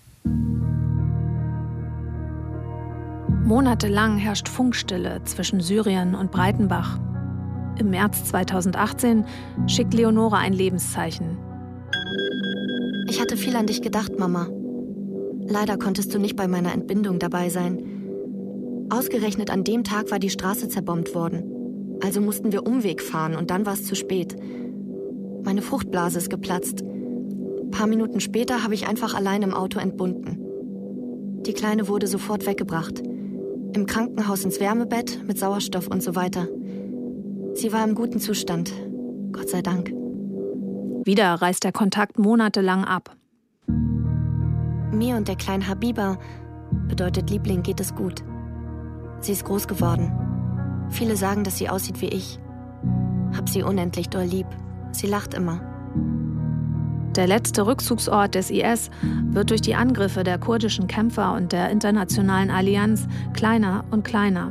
Monatelang herrscht Funkstille zwischen Syrien und Breitenbach. Im März 2018 schickt Leonora ein Lebenszeichen. Ich hatte viel an dich gedacht, Mama. Leider konntest du nicht bei meiner Entbindung dabei sein. Ausgerechnet an dem Tag war die Straße zerbombt worden. Also mussten wir Umweg fahren und dann war es zu spät. Meine Fruchtblase ist geplatzt. Ein paar Minuten später habe ich einfach allein im Auto entbunden. Die Kleine wurde sofort weggebracht. Im Krankenhaus ins Wärmebett mit Sauerstoff und so weiter. Sie war im guten Zustand. Gott sei Dank. Wieder reißt der Kontakt monatelang ab. Mir und der kleinen Habiba, bedeutet Liebling, geht es gut. Sie ist groß geworden. Viele sagen, dass sie aussieht wie ich. Hab sie unendlich doll lieb. Sie lacht immer. Der letzte Rückzugsort des IS wird durch die Angriffe der kurdischen Kämpfer und der internationalen Allianz kleiner und kleiner.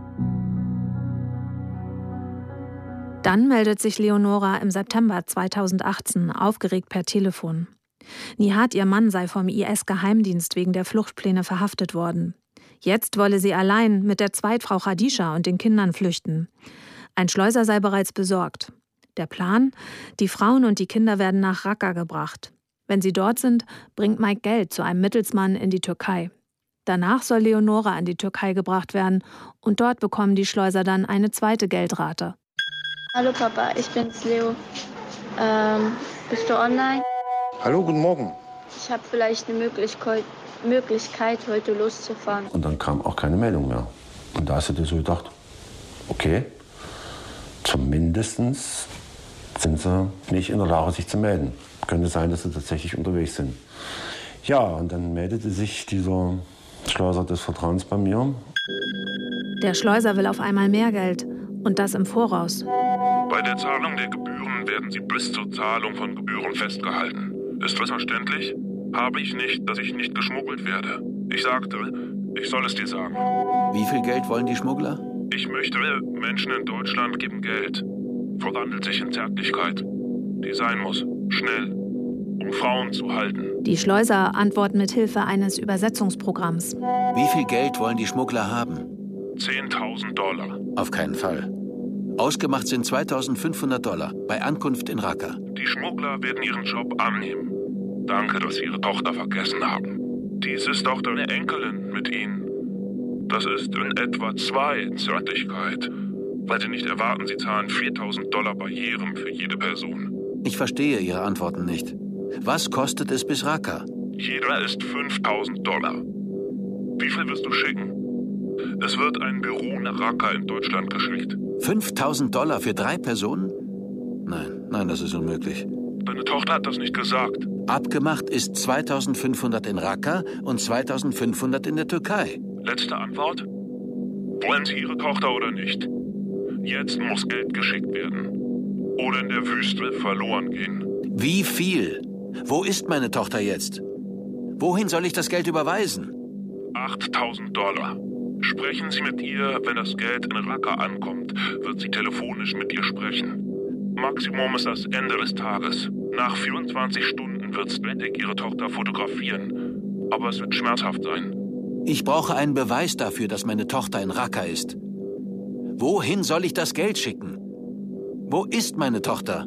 Dann meldet sich Leonora im September 2018 aufgeregt per Telefon. Nihat, ihr Mann, sei vom IS-Geheimdienst wegen der Fluchtpläne verhaftet worden. Jetzt wolle sie allein mit der Zweitfrau Khadisha und den Kindern flüchten. Ein Schleuser sei bereits besorgt. Der Plan? Die Frauen und die Kinder werden nach Raqqa gebracht. Wenn sie dort sind, bringt Mike Geld zu einem Mittelsmann in die Türkei. Danach soll Leonora in die Türkei gebracht werden und dort bekommen die Schleuser dann eine zweite Geldrate. Hallo Papa, ich bin's Leo. Bist du online? Hallo, guten Morgen. Ich habe vielleicht eine Möglichkeit, heute loszufahren. Und dann kam auch keine Meldung mehr. Und da hast du dir so gedacht, okay, zumindest sind sie nicht in der Lage, sich zu melden. Könnte sein, dass sie tatsächlich unterwegs sind. Ja, und dann meldete sich dieser Schleuser des Vertrauens bei mir. Der Schleuser will auf einmal mehr Geld und das im Voraus. Bei der Zahlung der Gebühren werden Sie bis zur Zahlung von Gebühren festgehalten. Ist das verständlich? Habe ich nicht, dass ich nicht geschmuggelt werde. Ich sagte, ich soll es dir sagen. Wie viel Geld wollen die Schmuggler? Ich möchte, Menschen in Deutschland geben Geld. Verwandelt sich in Zärtlichkeit. Die sein muss. Schnell. Um Frauen zu halten. Die Schleuser antworten mit Hilfe eines Übersetzungsprogramms. Wie viel Geld wollen die Schmuggler haben? $10.000. Auf keinen Fall. Ausgemacht sind $2.500 bei Ankunft in Raqqa. Die Schmuggler werden ihren Job annehmen. Danke, dass Sie Ihre Tochter vergessen haben. Dies ist auch deine Enkelin mit Ihnen. Das ist in etwa 2 Zärtlichkeit. Weil Sie nicht erwarten, Sie zahlen $4.000 bei jedem für jede Person. Ich verstehe Ihre Antworten nicht. Was kostet es bis Raqqa? Jeder ist $5.000. Wie viel wirst du schicken? Es wird ein Büro nach Raqqa in Deutschland geschickt. $5.000 für 3 Personen? Nein, das ist unmöglich. Deine Tochter hat das nicht gesagt. Abgemacht ist 2.500 in Raqqa und 2.500 in der Türkei. Letzte Antwort? Wollen Sie Ihre Tochter oder nicht? Jetzt muss Geld geschickt werden. Oder in der Wüste verloren gehen. Wie viel? Wo ist meine Tochter jetzt? Wohin soll ich das Geld überweisen? $8.000. Sprechen Sie mit ihr, wenn das Geld in Raqqa ankommt, wird sie telefonisch mit ihr sprechen. Maximum ist das Ende des Tages. Nach 24 Stunden wird Svetek ihre Tochter fotografieren. Aber es wird schmerzhaft sein. Ich brauche einen Beweis dafür, dass meine Tochter in Raqqa ist. Wohin soll ich das Geld schicken? Wo ist meine Tochter?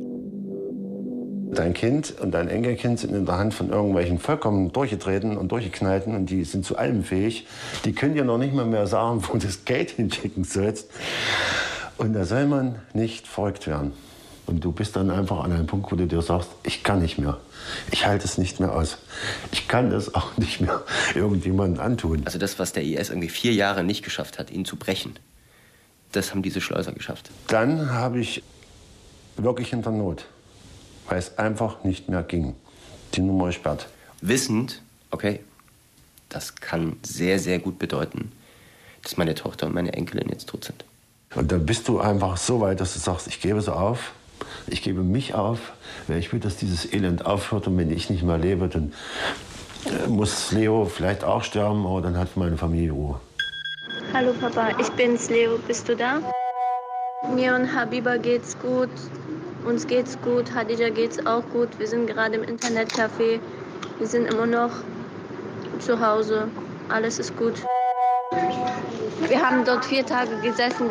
Dein Kind und dein Enkelkind sind in der Hand von irgendwelchen vollkommen durchgetreten und durchgeknallten und die sind zu allem fähig. Die können dir noch nicht mal mehr sagen, wo du das Geld hinschicken sollst. Und da soll man nicht verrückt werden. Und du bist dann einfach an einem Punkt, wo du dir sagst, ich kann nicht mehr. Ich halte es nicht mehr aus. Ich kann das auch nicht mehr irgendjemandem antun. Also das, was der IS irgendwie 4 Jahre nicht geschafft hat, ihn zu brechen, das haben diese Schleuser geschafft. Dann habe ich wirklich hinter Not, weil es einfach nicht mehr ging. Die Nummer gesperrt. Wissend, okay, das kann sehr, sehr gut bedeuten, dass meine Tochter und meine Enkelin jetzt tot sind. Und dann bist du einfach so weit, dass du sagst, ich gebe es auf. Ich gebe mich auf, weil ich will, dass dieses Elend aufhört. Und wenn ich nicht mehr lebe, dann Muss Leo vielleicht auch sterben, aber dann hat meine Familie Ruhe. Hallo Papa, ich bin's Leo. Bist du da? Mir und Habiba geht's gut. Uns geht's gut. Hadija geht's auch gut. Wir sind gerade im Internetcafé. Wir sind immer noch zu Hause. Alles ist gut. Wir haben dort 4 Tage gesessen.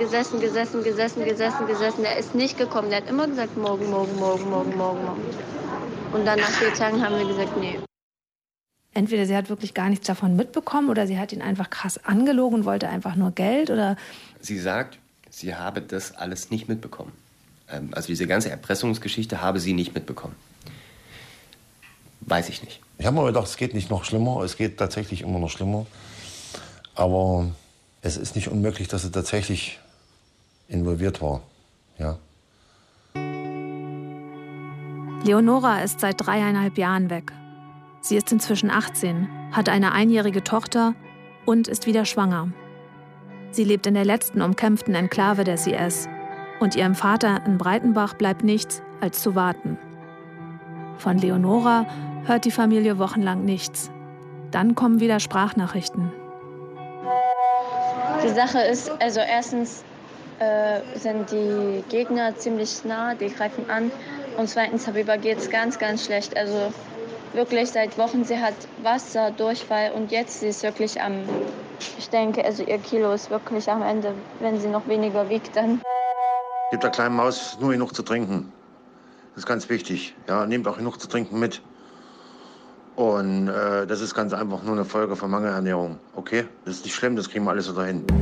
Er ist nicht gekommen. Der hat immer gesagt, morgen. Und dann nach 4 Tagen haben wir gesagt, nee. Entweder sie hat wirklich gar nichts davon mitbekommen oder sie hat ihn einfach krass angelogen und wollte einfach nur Geld, oder? Sie sagt, sie habe das alles nicht mitbekommen. Also diese ganze Erpressungsgeschichte habe sie nicht mitbekommen. Weiß ich nicht. Ich habe mir gedacht, es geht nicht noch schlimmer. Es geht tatsächlich immer noch schlimmer. Aber es ist nicht unmöglich, dass sie tatsächlich involviert war. Ja. Leonora ist seit 3,5 Jahren weg. Sie ist inzwischen 18, hat eine 1-jährige Tochter und ist wieder schwanger. Sie lebt in der letzten umkämpften Enklave des IS. Und ihrem Vater in Breitenbach bleibt nichts, als zu warten. Von Leonora hört die Familie wochenlang nichts. Dann kommen wieder Sprachnachrichten. Die Sache ist, also erstens sind die Gegner ziemlich nah, die greifen an. Und zweitens, Habiba geht's ganz, ganz schlecht. Also wirklich seit Wochen, sie hat Wasser, Durchfall und jetzt sie ist wirklich ich denke, also ihr Kilo ist wirklich am Ende, wenn sie noch weniger wiegt, dann. Gebt der kleinen Maus nur genug zu trinken. Das ist ganz wichtig. Ja, nehmt auch genug zu trinken mit. Und das ist ganz einfach nur eine Folge von Mangelernährung. Okay? Das ist nicht schlimm, das kriegen wir alles wieder hin.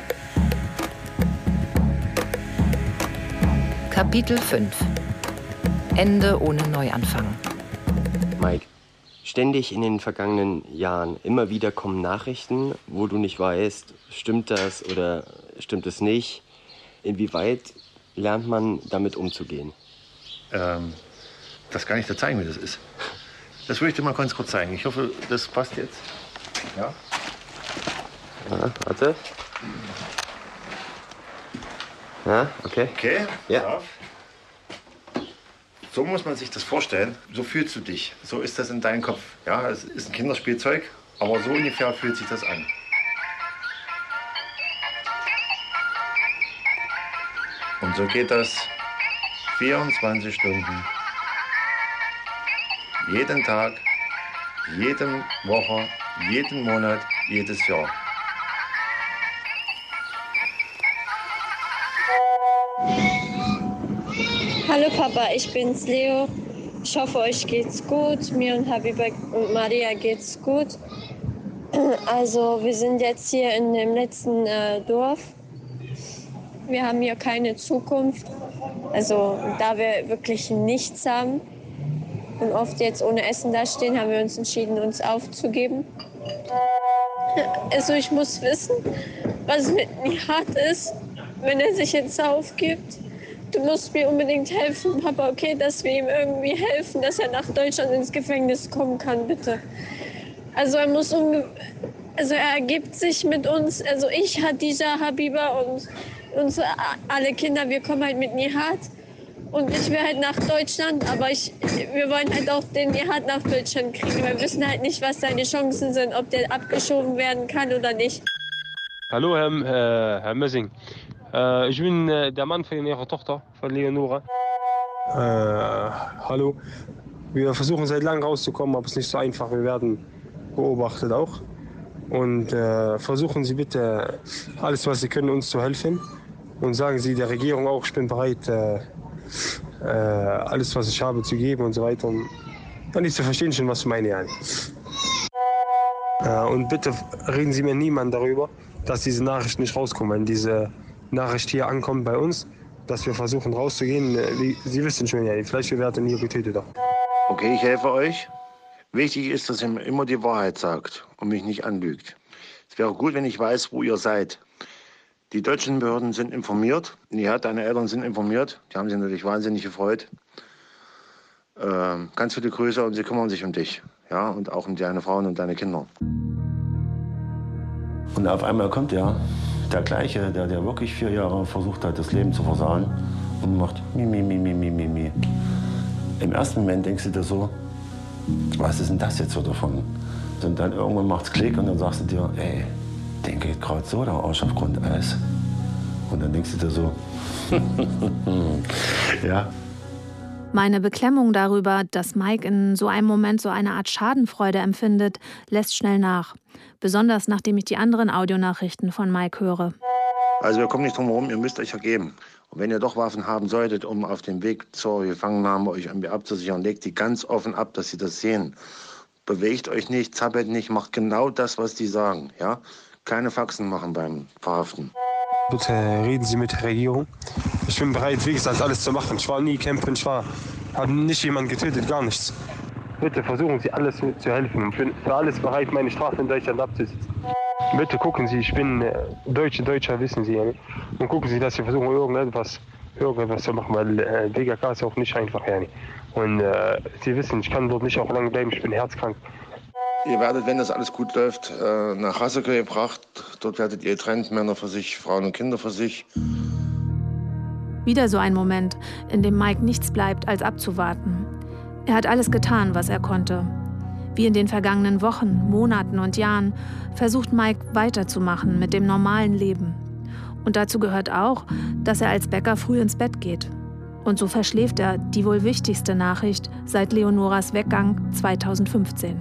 Kapitel 5. Ende ohne Neuanfang. Mike, ständig in den vergangenen Jahren immer wieder kommen Nachrichten, wo du nicht weißt, stimmt das oder stimmt es nicht. Inwieweit lernt man damit umzugehen? Das kann ich dir zeigen, wie das ist. Das würde ich dir mal ganz kurz zeigen. Ich hoffe, das passt jetzt. Ja. Warte. Ja, okay. Okay, ja. So muss man sich das vorstellen. So fühlst du dich. So ist das in deinem Kopf. Ja, es ist ein Kinderspielzeug, aber so ungefähr fühlt sich das an. Und so geht das 24 Stunden. Jeden Tag, jede Woche, jeden Monat, jedes Jahr. Hallo Papa, ich bin's Leo. Ich hoffe, euch geht's gut. Mir und Habiba und Maria geht's gut. Also wir sind jetzt hier in dem letzten Dorf. Wir haben hier keine Zukunft. Also da wir wirklich nichts haben und oft jetzt ohne Essen dastehen, haben wir uns entschieden, uns aufzugeben. Also ich muss wissen, was mit Nihat ist, wenn er sich jetzt aufgibt. Du musst mir unbedingt helfen, Papa, okay, dass wir ihm irgendwie helfen, dass er nach Deutschland ins Gefängnis kommen kann, bitte. Also er ergibt sich mit uns, also ich, Hadija, Habiba und unsere alle Kinder, wir kommen halt mit Nihat. Und ich will halt nach Deutschland, aber wir wollen halt auch den Nihat nach Deutschland kriegen. Wir wissen halt nicht, was seine Chancen sind, ob der abgeschoben werden kann oder nicht. Hallo, Herr Messing. Ich bin der Mann von Ihrer Tochter, von Leonora. Hallo. Wir versuchen seit langem rauszukommen, aber es ist nicht so einfach. Wir werden beobachtet auch. Und versuchen Sie bitte, alles, was Sie können, uns zu helfen. Und sagen Sie der Regierung auch, ich bin bereit, alles, was ich habe, zu geben und so weiter. Und nicht zu verstehen schon, was ich meine. Und bitte reden Sie mir niemand darüber, dass diese Nachricht nicht rauskommt. Wenn diese Nachricht hier ankommt bei uns, dass wir versuchen rauszugehen, Sie wissen schon, vielleicht wir werden hier getötet. Okay, ich helfe euch. Wichtig ist, dass ihr mir immer die Wahrheit sagt und mich nicht anlügt. Es wäre gut, wenn ich weiß, wo ihr seid. Die deutschen Behörden sind informiert. Nihat, deine Eltern sind informiert. Die haben sich natürlich wahnsinnig gefreut. Ganz viele Grüße und sie kümmern sich um dich. Ja, und auch um deine Frauen und deine Kinder. Und auf einmal kommt der Gleiche, der wirklich 4 Jahre versucht hat, das Leben zu versauen und macht mi. Im ersten Moment denkst du dir so, was ist denn das jetzt so davon? Und dann irgendwann macht's Klick und dann sagst du dir, ey, den geht gerade so der Arsch auf Grundeis. Und dann denkst du dir so, ja. Meine Beklemmung darüber, dass Mike in so einem Moment so eine Art Schadenfreude empfindet, lässt schnell nach. Besonders nachdem ich die anderen Audionachrichten von Mike höre. Also wir kommen nicht drum herum, ihr müsst euch ergeben. Und wenn ihr doch Waffen haben solltet, um auf dem Weg zur Gefangennahme euch irgendwie abzusichern, legt die ganz offen ab, dass sie das sehen. Bewegt euch nicht, zappelt nicht, macht genau das, was die sagen. Ja? Keine Faxen machen beim Verhaften. Bitte reden Sie mit der Regierung. Ich bin bereit, wie gesagt, alles zu machen. Ich war nie campen, habe nicht jemanden getötet, gar nichts. Bitte versuchen Sie alles zu helfen. Ich bin für alles bereit, meine Strafe in Deutschland abzusitzen. Bitte gucken Sie, ich bin Deutscher, wissen Sie. Und gucken Sie, dass Sie versuchen, irgendetwas zu machen, weil DGK ist auch nicht einfach. Und Sie wissen, ich kann dort nicht auch lange bleiben, ich bin herzkrank. Ihr werdet, wenn das alles gut läuft, nach Haseke gebracht. Dort werdet ihr getrennt, Männer für sich, Frauen und Kinder für sich. Wieder so ein Moment, in dem Mike nichts bleibt, als abzuwarten. Er hat alles getan, was er konnte. Wie in den vergangenen Wochen, Monaten und Jahren versucht Mike weiterzumachen mit dem normalen Leben. Und dazu gehört auch, dass er als Bäcker früh ins Bett geht. Und so verschläft er die wohl wichtigste Nachricht seit Leonoras Weggang 2015.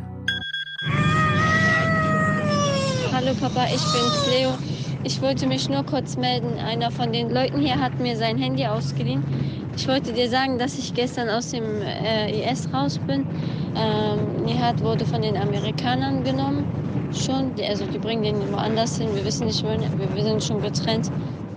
Hallo Papa, ich bin's, Leo. Ich wollte mich nur kurz melden. Einer von den Leuten hier hat mir sein Handy ausgeliehen. Ich wollte dir sagen, dass ich gestern aus dem IS raus bin. Nihat wurde von den Amerikanern genommen. Schon, also die bringen den woanders hin. Wir wissen nicht, wir sind schon getrennt.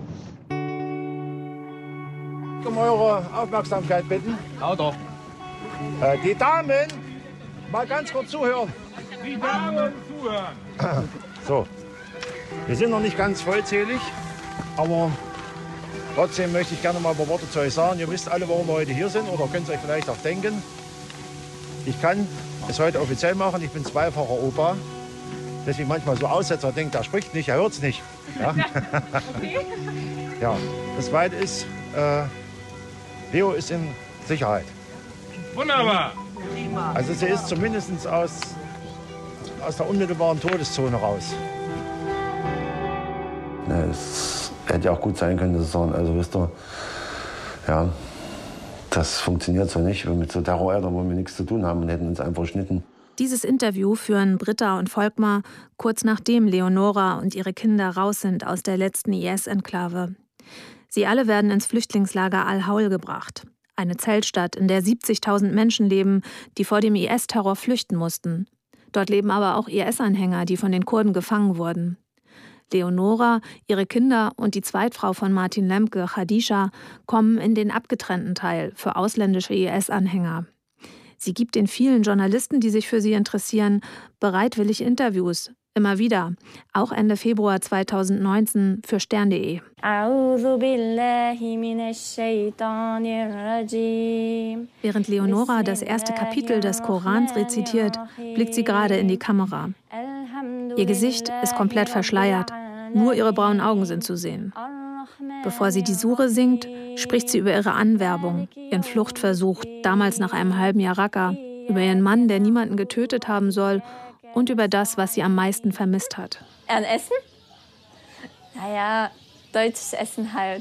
Um eure Aufmerksamkeit bitten. Ja, doch. Die Damen, mal ganz kurz zuhören. Die Damen zuhören. So, wir sind noch nicht ganz vollzählig, aber trotzdem möchte ich gerne mal ein paar Worte zu euch sagen. Ihr wisst alle, warum wir heute hier sind oder könnt es euch vielleicht auch denken. Ich kann es heute offiziell machen, ich bin zweifacher Opa. Deswegen manchmal so Aussetzer denkt, er spricht nicht, er hört es nicht. Ja? Okay. Ja, das Zweite ist, Leo ist in Sicherheit. Wunderbar. Also sie ist zumindest aus der unmittelbaren Todeszone raus. Ja, es hätte ja auch gut sein können, dass sie sagen, also wisst ihr, ja, das funktioniert so nicht. Mit so Terroreltern wollen wir nichts zu tun haben und hätten uns einfach geschnitten. Dieses Interview führen Britta und Volkmar kurz nachdem Leonora und ihre Kinder raus sind aus der letzten IS-Enklave. Sie alle werden ins Flüchtlingslager Al-Haul gebracht. Eine Zeltstadt, in der 70.000 Menschen leben, die vor dem IS-Terror flüchten mussten. Dort leben aber auch IS-Anhänger, die von den Kurden gefangen wurden. Leonora, ihre Kinder und die Zweitfrau von Martin Lemke, Khadisha, kommen in den abgetrennten Teil für ausländische IS-Anhänger. Sie gibt den vielen Journalisten, die sich für sie interessieren, bereitwillig Interviews. Immer wieder, auch Ende Februar 2019 für stern.de. Während Leonora das erste Kapitel des Korans rezitiert, blickt sie gerade in die Kamera. Ihr Gesicht ist komplett verschleiert, nur ihre braunen Augen sind zu sehen. Bevor sie die Sure singt, spricht sie über ihre Anwerbung, ihren Fluchtversuch, damals nach einem halben Jahr Raqqa, über ihren Mann, der niemanden getötet haben soll, und über das, was sie am meisten vermisst hat. An Essen? Naja, deutsches Essen halt.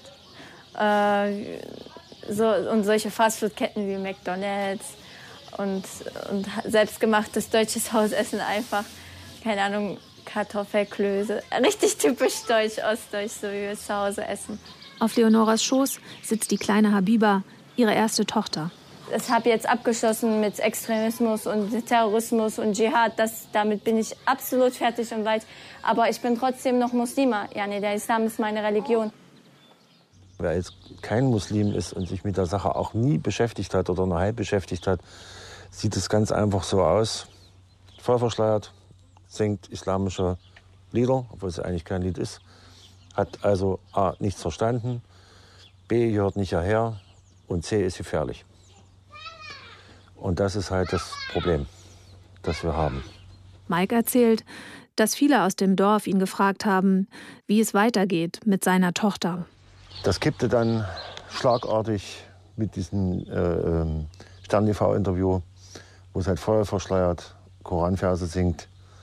Und solche Fastfood-Ketten wie McDonald's und selbstgemachtes deutsches Hausessen einfach. Keine Ahnung, Kartoffelklöße. Richtig typisch deutsch, ostdeutsch, so wie wir es zu Hause essen. Auf Leonoras Schoß sitzt die kleine Habiba, ihre erste Tochter. Ich habe jetzt abgeschlossen mit Extremismus und Terrorismus und Dschihad. Damit bin ich absolut fertig und weit. Aber ich bin trotzdem noch Muslima. Ja, nee, der Islam ist meine Religion. Wer jetzt kein Muslim ist und sich mit der Sache auch nie beschäftigt hat oder nur halb beschäftigt hat, sieht es ganz einfach so aus. Voll verschleiert, singt islamische Lieder, obwohl es eigentlich kein Lied ist. Hat also A, nichts verstanden, B, gehört nicht hierher und C, ist gefährlich. Und das ist halt das Problem, das wir haben. Mike erzählt, dass viele aus dem Dorf ihn gefragt haben, wie es weitergeht mit seiner Tochter. Das kippte dann schlagartig mit diesem Stern-TV-Interview, wo es halt voll verschleiert Koranverse singt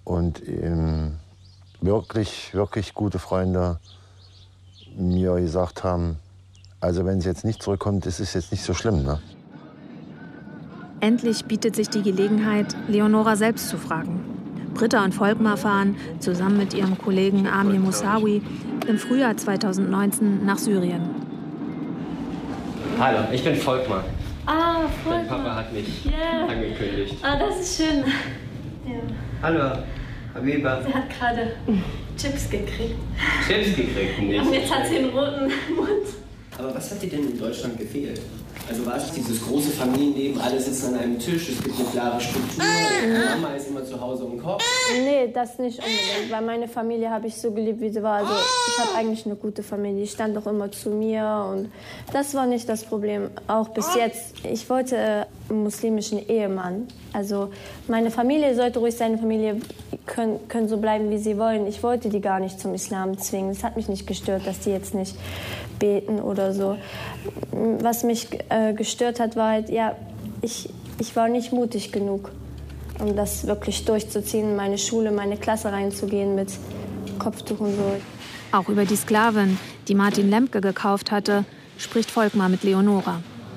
Und wirklich, wirklich gute Freunde mir gesagt haben, also wenn sie jetzt nicht zurückkommt, ist es jetzt nicht so schlimm, ne? Endlich bietet sich die Gelegenheit, Leonora selbst zu fragen. Britta und Volkmar fahren, zusammen mit ihrem Kollegen Amir Moussaoui, im Frühjahr 2019 nach Syrien. Hallo, ich bin Volkmar. Ah, Mein Papa hat mich angekündigt. Ah, das ist schön. Ja. Hallo, Habiba. Sie hat gerade Chips gekriegt. Chips gekriegt, nicht? Und jetzt hat sie einen roten Mund. Aber was hat dir denn in Deutschland gefehlt? Also war es dieses große Familienleben, alle sitzen an einem Tisch, es gibt eine klare Struktur, Mama ist immer zu Hause um den Kopf? Nee, das nicht unbedingt, weil meine Familie habe ich so geliebt, wie sie war. Also ich habe eigentlich eine gute Familie, die stand auch immer zu mir und das war nicht das Problem, auch bis jetzt. Ich wollte einen muslimischen Ehemann. Also meine Familie sollte ruhig seine Familie können so bleiben, wie sie wollen. Ich wollte die gar nicht zum Islam zwingen. Es hat mich nicht gestört, dass die jetzt nicht beten oder so. Was mich gestört hat, war halt, ja, ich war nicht mutig genug, um das wirklich durchzuziehen, in meine Schule, meine Klasse reinzugehen mit Kopftuch und so. Auch über die Sklavin, die Martin Lemke gekauft hatte, spricht Volkmar mit Leonora.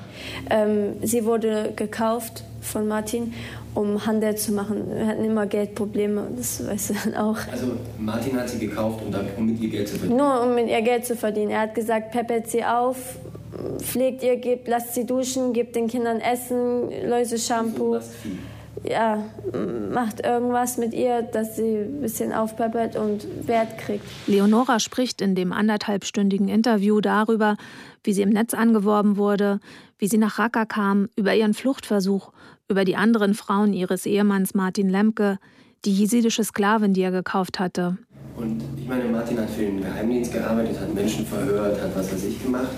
Sie wurde gekauft von Martin, um Handel zu machen. Wir hatten immer Geldprobleme, das weißt du dann auch. Also Martin hat sie gekauft, um mit ihr Geld zu verdienen? Nur um mit ihr Geld zu verdienen. Er hat gesagt, peppert sie auf, pflegt ihr, lasst sie duschen, gebt den Kindern Essen, Läuse-Shampoo. Ja, macht irgendwas mit ihr, dass sie ein bisschen aufpeppert und Wert kriegt. Leonora spricht in dem 1,5-stündigen Interview darüber, wie sie im Netz angeworben wurde, wie sie nach Raqqa kam, über ihren Fluchtversuch, über die anderen Frauen ihres Ehemanns Martin Lemke, die jesidische Sklavin, die er gekauft hatte. Und ich meine, Martin hat für den Geheimdienst gearbeitet, hat Menschen verhört, hat was weiß ich gemacht.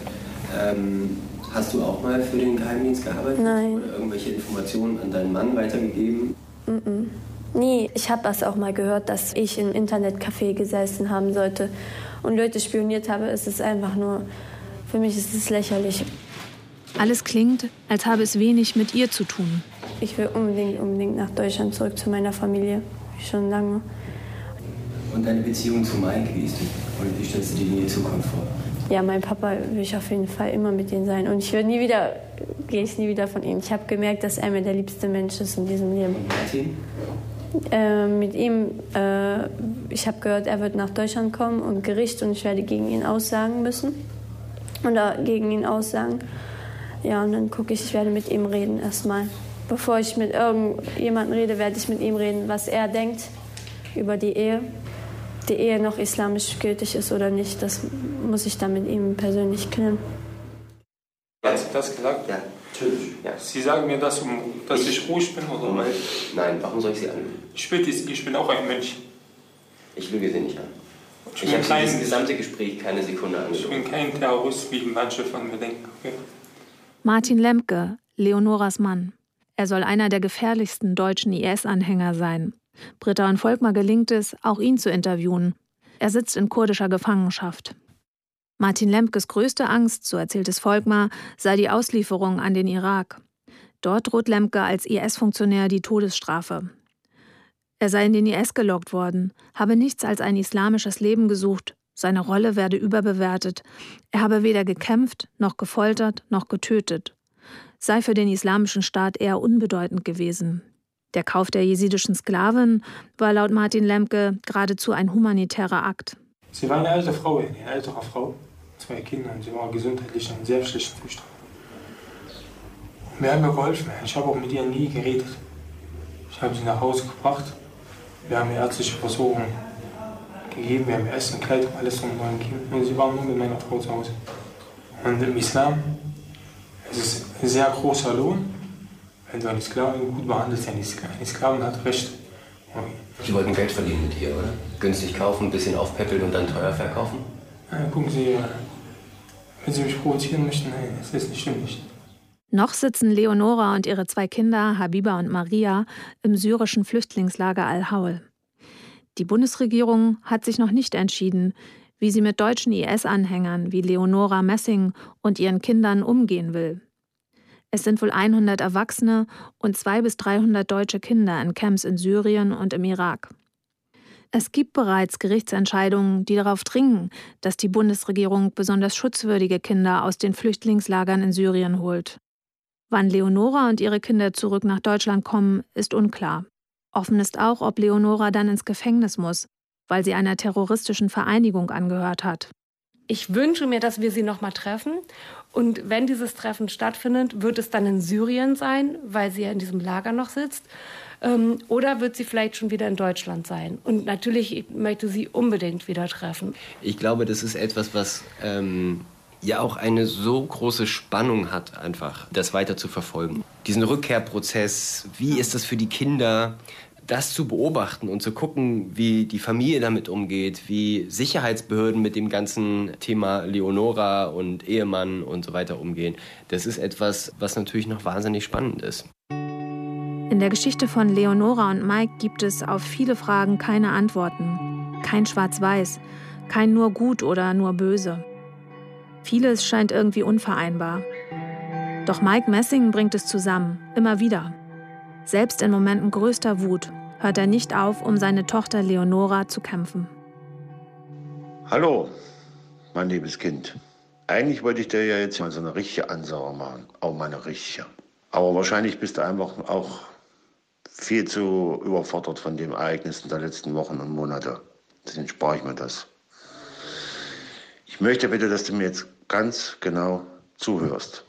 Hast du auch mal für den Geheimdienst gearbeitet? Nein. Oder irgendwelche Informationen an deinen Mann weitergegeben? Nie. Ich habe das auch mal gehört, dass ich im Internetcafé gesessen haben sollte und Leute spioniert habe. Es ist einfach nur, für mich ist es lächerlich. Alles klingt, als habe es wenig mit ihr zu tun. Ich will unbedingt nach Deutschland zurück zu meiner Familie. Schon lange. Und deine Beziehung zu Mike, wie ist die? Und wie stellst du dir die Zukunft vor? Ja, mein Papa will ich auf jeden Fall immer mit ihm sein. Und gehe ich nie wieder von ihm. Ich habe gemerkt, dass er mir der liebste Mensch ist in diesem Leben. Und Martin? Mit ihm, ich habe gehört, er wird nach Deutschland kommen und Gericht und ich werde gegen ihn aussagen müssen. Oder gegen ihn aussagen. Ja, und dann gucke ich werde mit ihm reden erstmal. Bevor ich mit irgendjemandem rede, werde ich mit ihm reden, was er denkt über die Ehe. Die Ehe noch islamisch gültig ist oder nicht, das muss ich dann mit ihm persönlich klären. Hat sie das gesagt? Ja, natürlich. Ja. Sie sagen mir das, dass ich ruhig bin, oder? Nein, warum soll ich Sie anlügen? Ich bin auch ein Mensch. Ich lüge Sie nicht an. Ich habe das gesamte Gespräch keine Sekunde angelogen. Ich bin kein Terrorist, wie manche von mir denken. Okay. Martin Lemke, Leonoras Mann. Er soll einer der gefährlichsten deutschen IS-Anhänger sein. Britta und Volkmar gelingt es, auch ihn zu interviewen. Er sitzt in kurdischer Gefangenschaft. Martin Lemkes größte Angst, so erzählt es Volkmar, sei die Auslieferung an den Irak. Dort droht Lemke als IS-Funktionär die Todesstrafe. Er sei in den IS gelockt worden, habe nichts als ein islamisches Leben gesucht, seine Rolle werde überbewertet, er habe weder gekämpft, noch gefoltert, noch getötet. Sei für den islamischen Staat eher unbedeutend gewesen. Der Kauf der jesidischen Sklavin war laut Martin Lemke geradezu ein humanitärer Akt. Sie war eine ältere Frau, 2 Kinder, und sie war gesundheitlich in einem sehr schlechten Zustand. Wir haben ihr geholfen. Ich habe auch mit ihr nie geredet. Ich habe sie nach Hause gebracht. Wir haben ihr ärztliche Versorgung gegeben, wir haben ihr Essen, Kleidung, alles drum gegeben. Und sie war nur mit meiner Frau zu Hause. Und im Islam ist es ein sehr großer Lohn, wenn du eine Sklavin gut behandelst. Eine Sklavin hat Recht. Sie wollten Geld verdienen mit ihr, oder? Günstig kaufen, ein bisschen aufpäppeln und dann teuer verkaufen? Ja, gucken Sie, wenn Sie mich provozieren möchten, nein, das ist nicht, stimmt nicht. Noch sitzen Leonora und ihre 2 Kinder, Habiba und Maria, im syrischen Flüchtlingslager Al-Hawl. Die Bundesregierung hat sich noch nicht entschieden, wie sie mit deutschen IS-Anhängern wie Leonora Messing und ihren Kindern umgehen will. Es sind wohl 100 Erwachsene und 200 bis 300 deutsche Kinder in Camps in Syrien und im Irak. Es gibt bereits Gerichtsentscheidungen, die darauf dringen, dass die Bundesregierung besonders schutzwürdige Kinder aus den Flüchtlingslagern in Syrien holt. Wann Leonora und ihre Kinder zurück nach Deutschland kommen, ist unklar. Offen ist auch, ob Leonora dann ins Gefängnis muss, weil sie einer terroristischen Vereinigung angehört hat. Ich wünsche mir, dass wir sie noch mal treffen. Und wenn dieses Treffen stattfindet, wird es dann in Syrien sein, weil sie ja in diesem Lager noch sitzt. Oder wird sie vielleicht schon wieder in Deutschland sein? Und natürlich, ich möchte sie unbedingt wieder treffen. Ich glaube, das ist etwas, was ja auch eine so große Spannung hat, einfach das weiter zu verfolgen. Diesen Rückkehrprozess, wie ist das für die Kinder, das zu beobachten und zu gucken, wie die Familie damit umgeht, wie Sicherheitsbehörden mit dem ganzen Thema Leonora und Ehemann und so weiter umgehen. Das ist etwas, was natürlich noch wahnsinnig spannend ist. In der Geschichte von Leonora und Mike gibt es auf viele Fragen keine Antworten. Kein Schwarz-Weiß, kein nur gut oder nur böse. Vieles scheint irgendwie unvereinbar. Doch Mike Messing bringt es zusammen, immer wieder. Selbst in Momenten größter Wut hört er nicht auf, um seine Tochter Leonora zu kämpfen. Hallo, mein liebes Kind. Eigentlich wollte ich dir ja jetzt mal so eine richtige Ansage machen. Auch mal eine richtige. Aber wahrscheinlich bist du einfach auch viel zu überfordert von den Ereignissen der letzten Wochen und Monate. Deswegen spare ich mir das. Ich möchte bitte, dass du mir jetzt ganz genau zuhörst.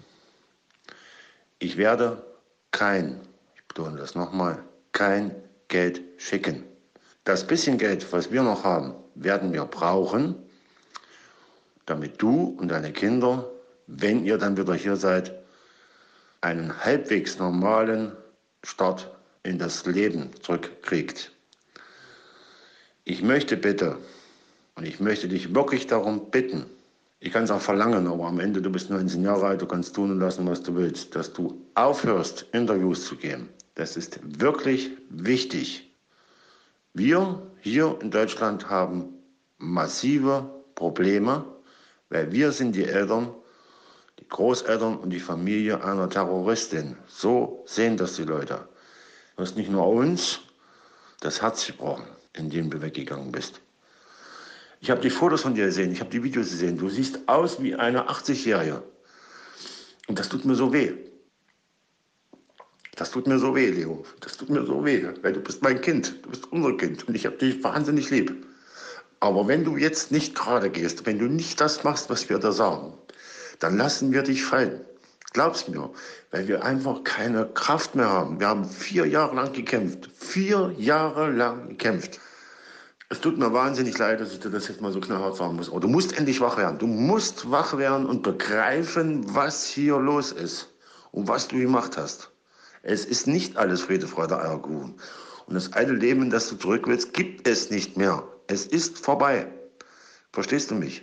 Ich werde ich betone das nochmal, kein Geld schicken. Das bisschen Geld, was wir noch haben, werden wir brauchen, damit du und deine Kinder, wenn ihr dann wieder hier seid, einen halbwegs normalen Start in das Leben zurückkriegt. Ich möchte bitte, und ich möchte dich wirklich darum bitten, ich kann es auch verlangen, aber am Ende, du bist 19 Jahre alt, du kannst tun und lassen, was du willst, dass du aufhörst, Interviews zu geben. Das ist wirklich wichtig. Wir hier in Deutschland haben massive Probleme, weil wir sind die Eltern, die Großeltern und die Familie einer Terroristin. So sehen das die Leute. Du hast nicht nur uns das Herz gebrochen, indem du weggegangen bist. Ich habe die Fotos von dir gesehen, ich habe die Videos gesehen. Du siehst aus wie eine 80-Jährige. Und das tut mir so weh. Das tut mir so weh, Leo. Das tut mir so weh, weil du bist mein Kind. Du bist unser Kind und ich habe dich wahnsinnig lieb. Aber wenn du jetzt nicht gerade gehst, wenn du nicht das machst, was wir da sagen, dann lassen wir dich fallen. Glaub's mir, weil wir einfach keine Kraft mehr haben. Wir haben 4 Jahre lang gekämpft. 4 Jahre lang gekämpft. Es tut mir wahnsinnig leid, dass ich dir das jetzt mal so knallhart sagen muss. Aber du musst endlich wach werden. Du musst wach werden und begreifen, was hier los ist und was du gemacht hast. Es ist nicht alles Friede, Freude, Eierkuchen. Und das alte Leben, in das du zurück willst, gibt es nicht mehr. Es ist vorbei. Verstehst du mich?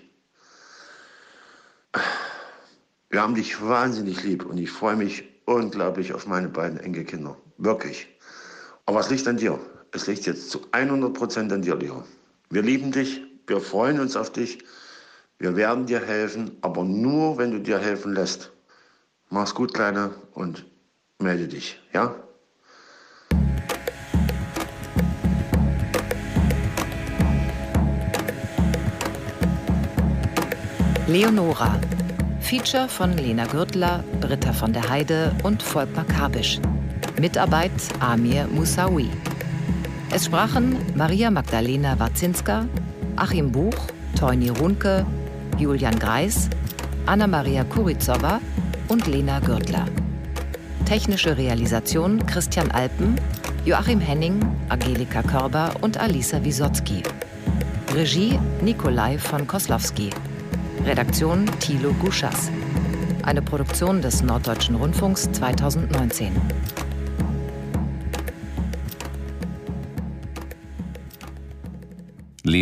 Wir haben dich wahnsinnig lieb und ich freue mich unglaublich auf meine beiden Enkelkinder. Wirklich. Aber es liegt an dir. Es liegt jetzt zu 100% an dir, Leo. Wir lieben dich, wir freuen uns auf dich, wir werden dir helfen, aber nur, wenn du dir helfen lässt. Mach's gut, Kleine, und melde dich, ja? Leonora. Feature von Lena Gürtler, Britta von der Heide und Volkmar Kabisch. Mitarbeit Amir Moussaoui. Es sprachen Maria Magdalena Warzinska, Achim Buch, Teuni Runke, Julian Greis, Anna-Maria Kurizowa und Lena Gürtler. Technische Realisation Christian Alpen, Joachim Henning, Angelika Körber und Alisa Wisotzki. Regie Nikolai von Koslowski. Redaktion Thilo Guschas. Eine Produktion des Norddeutschen Rundfunks 2019.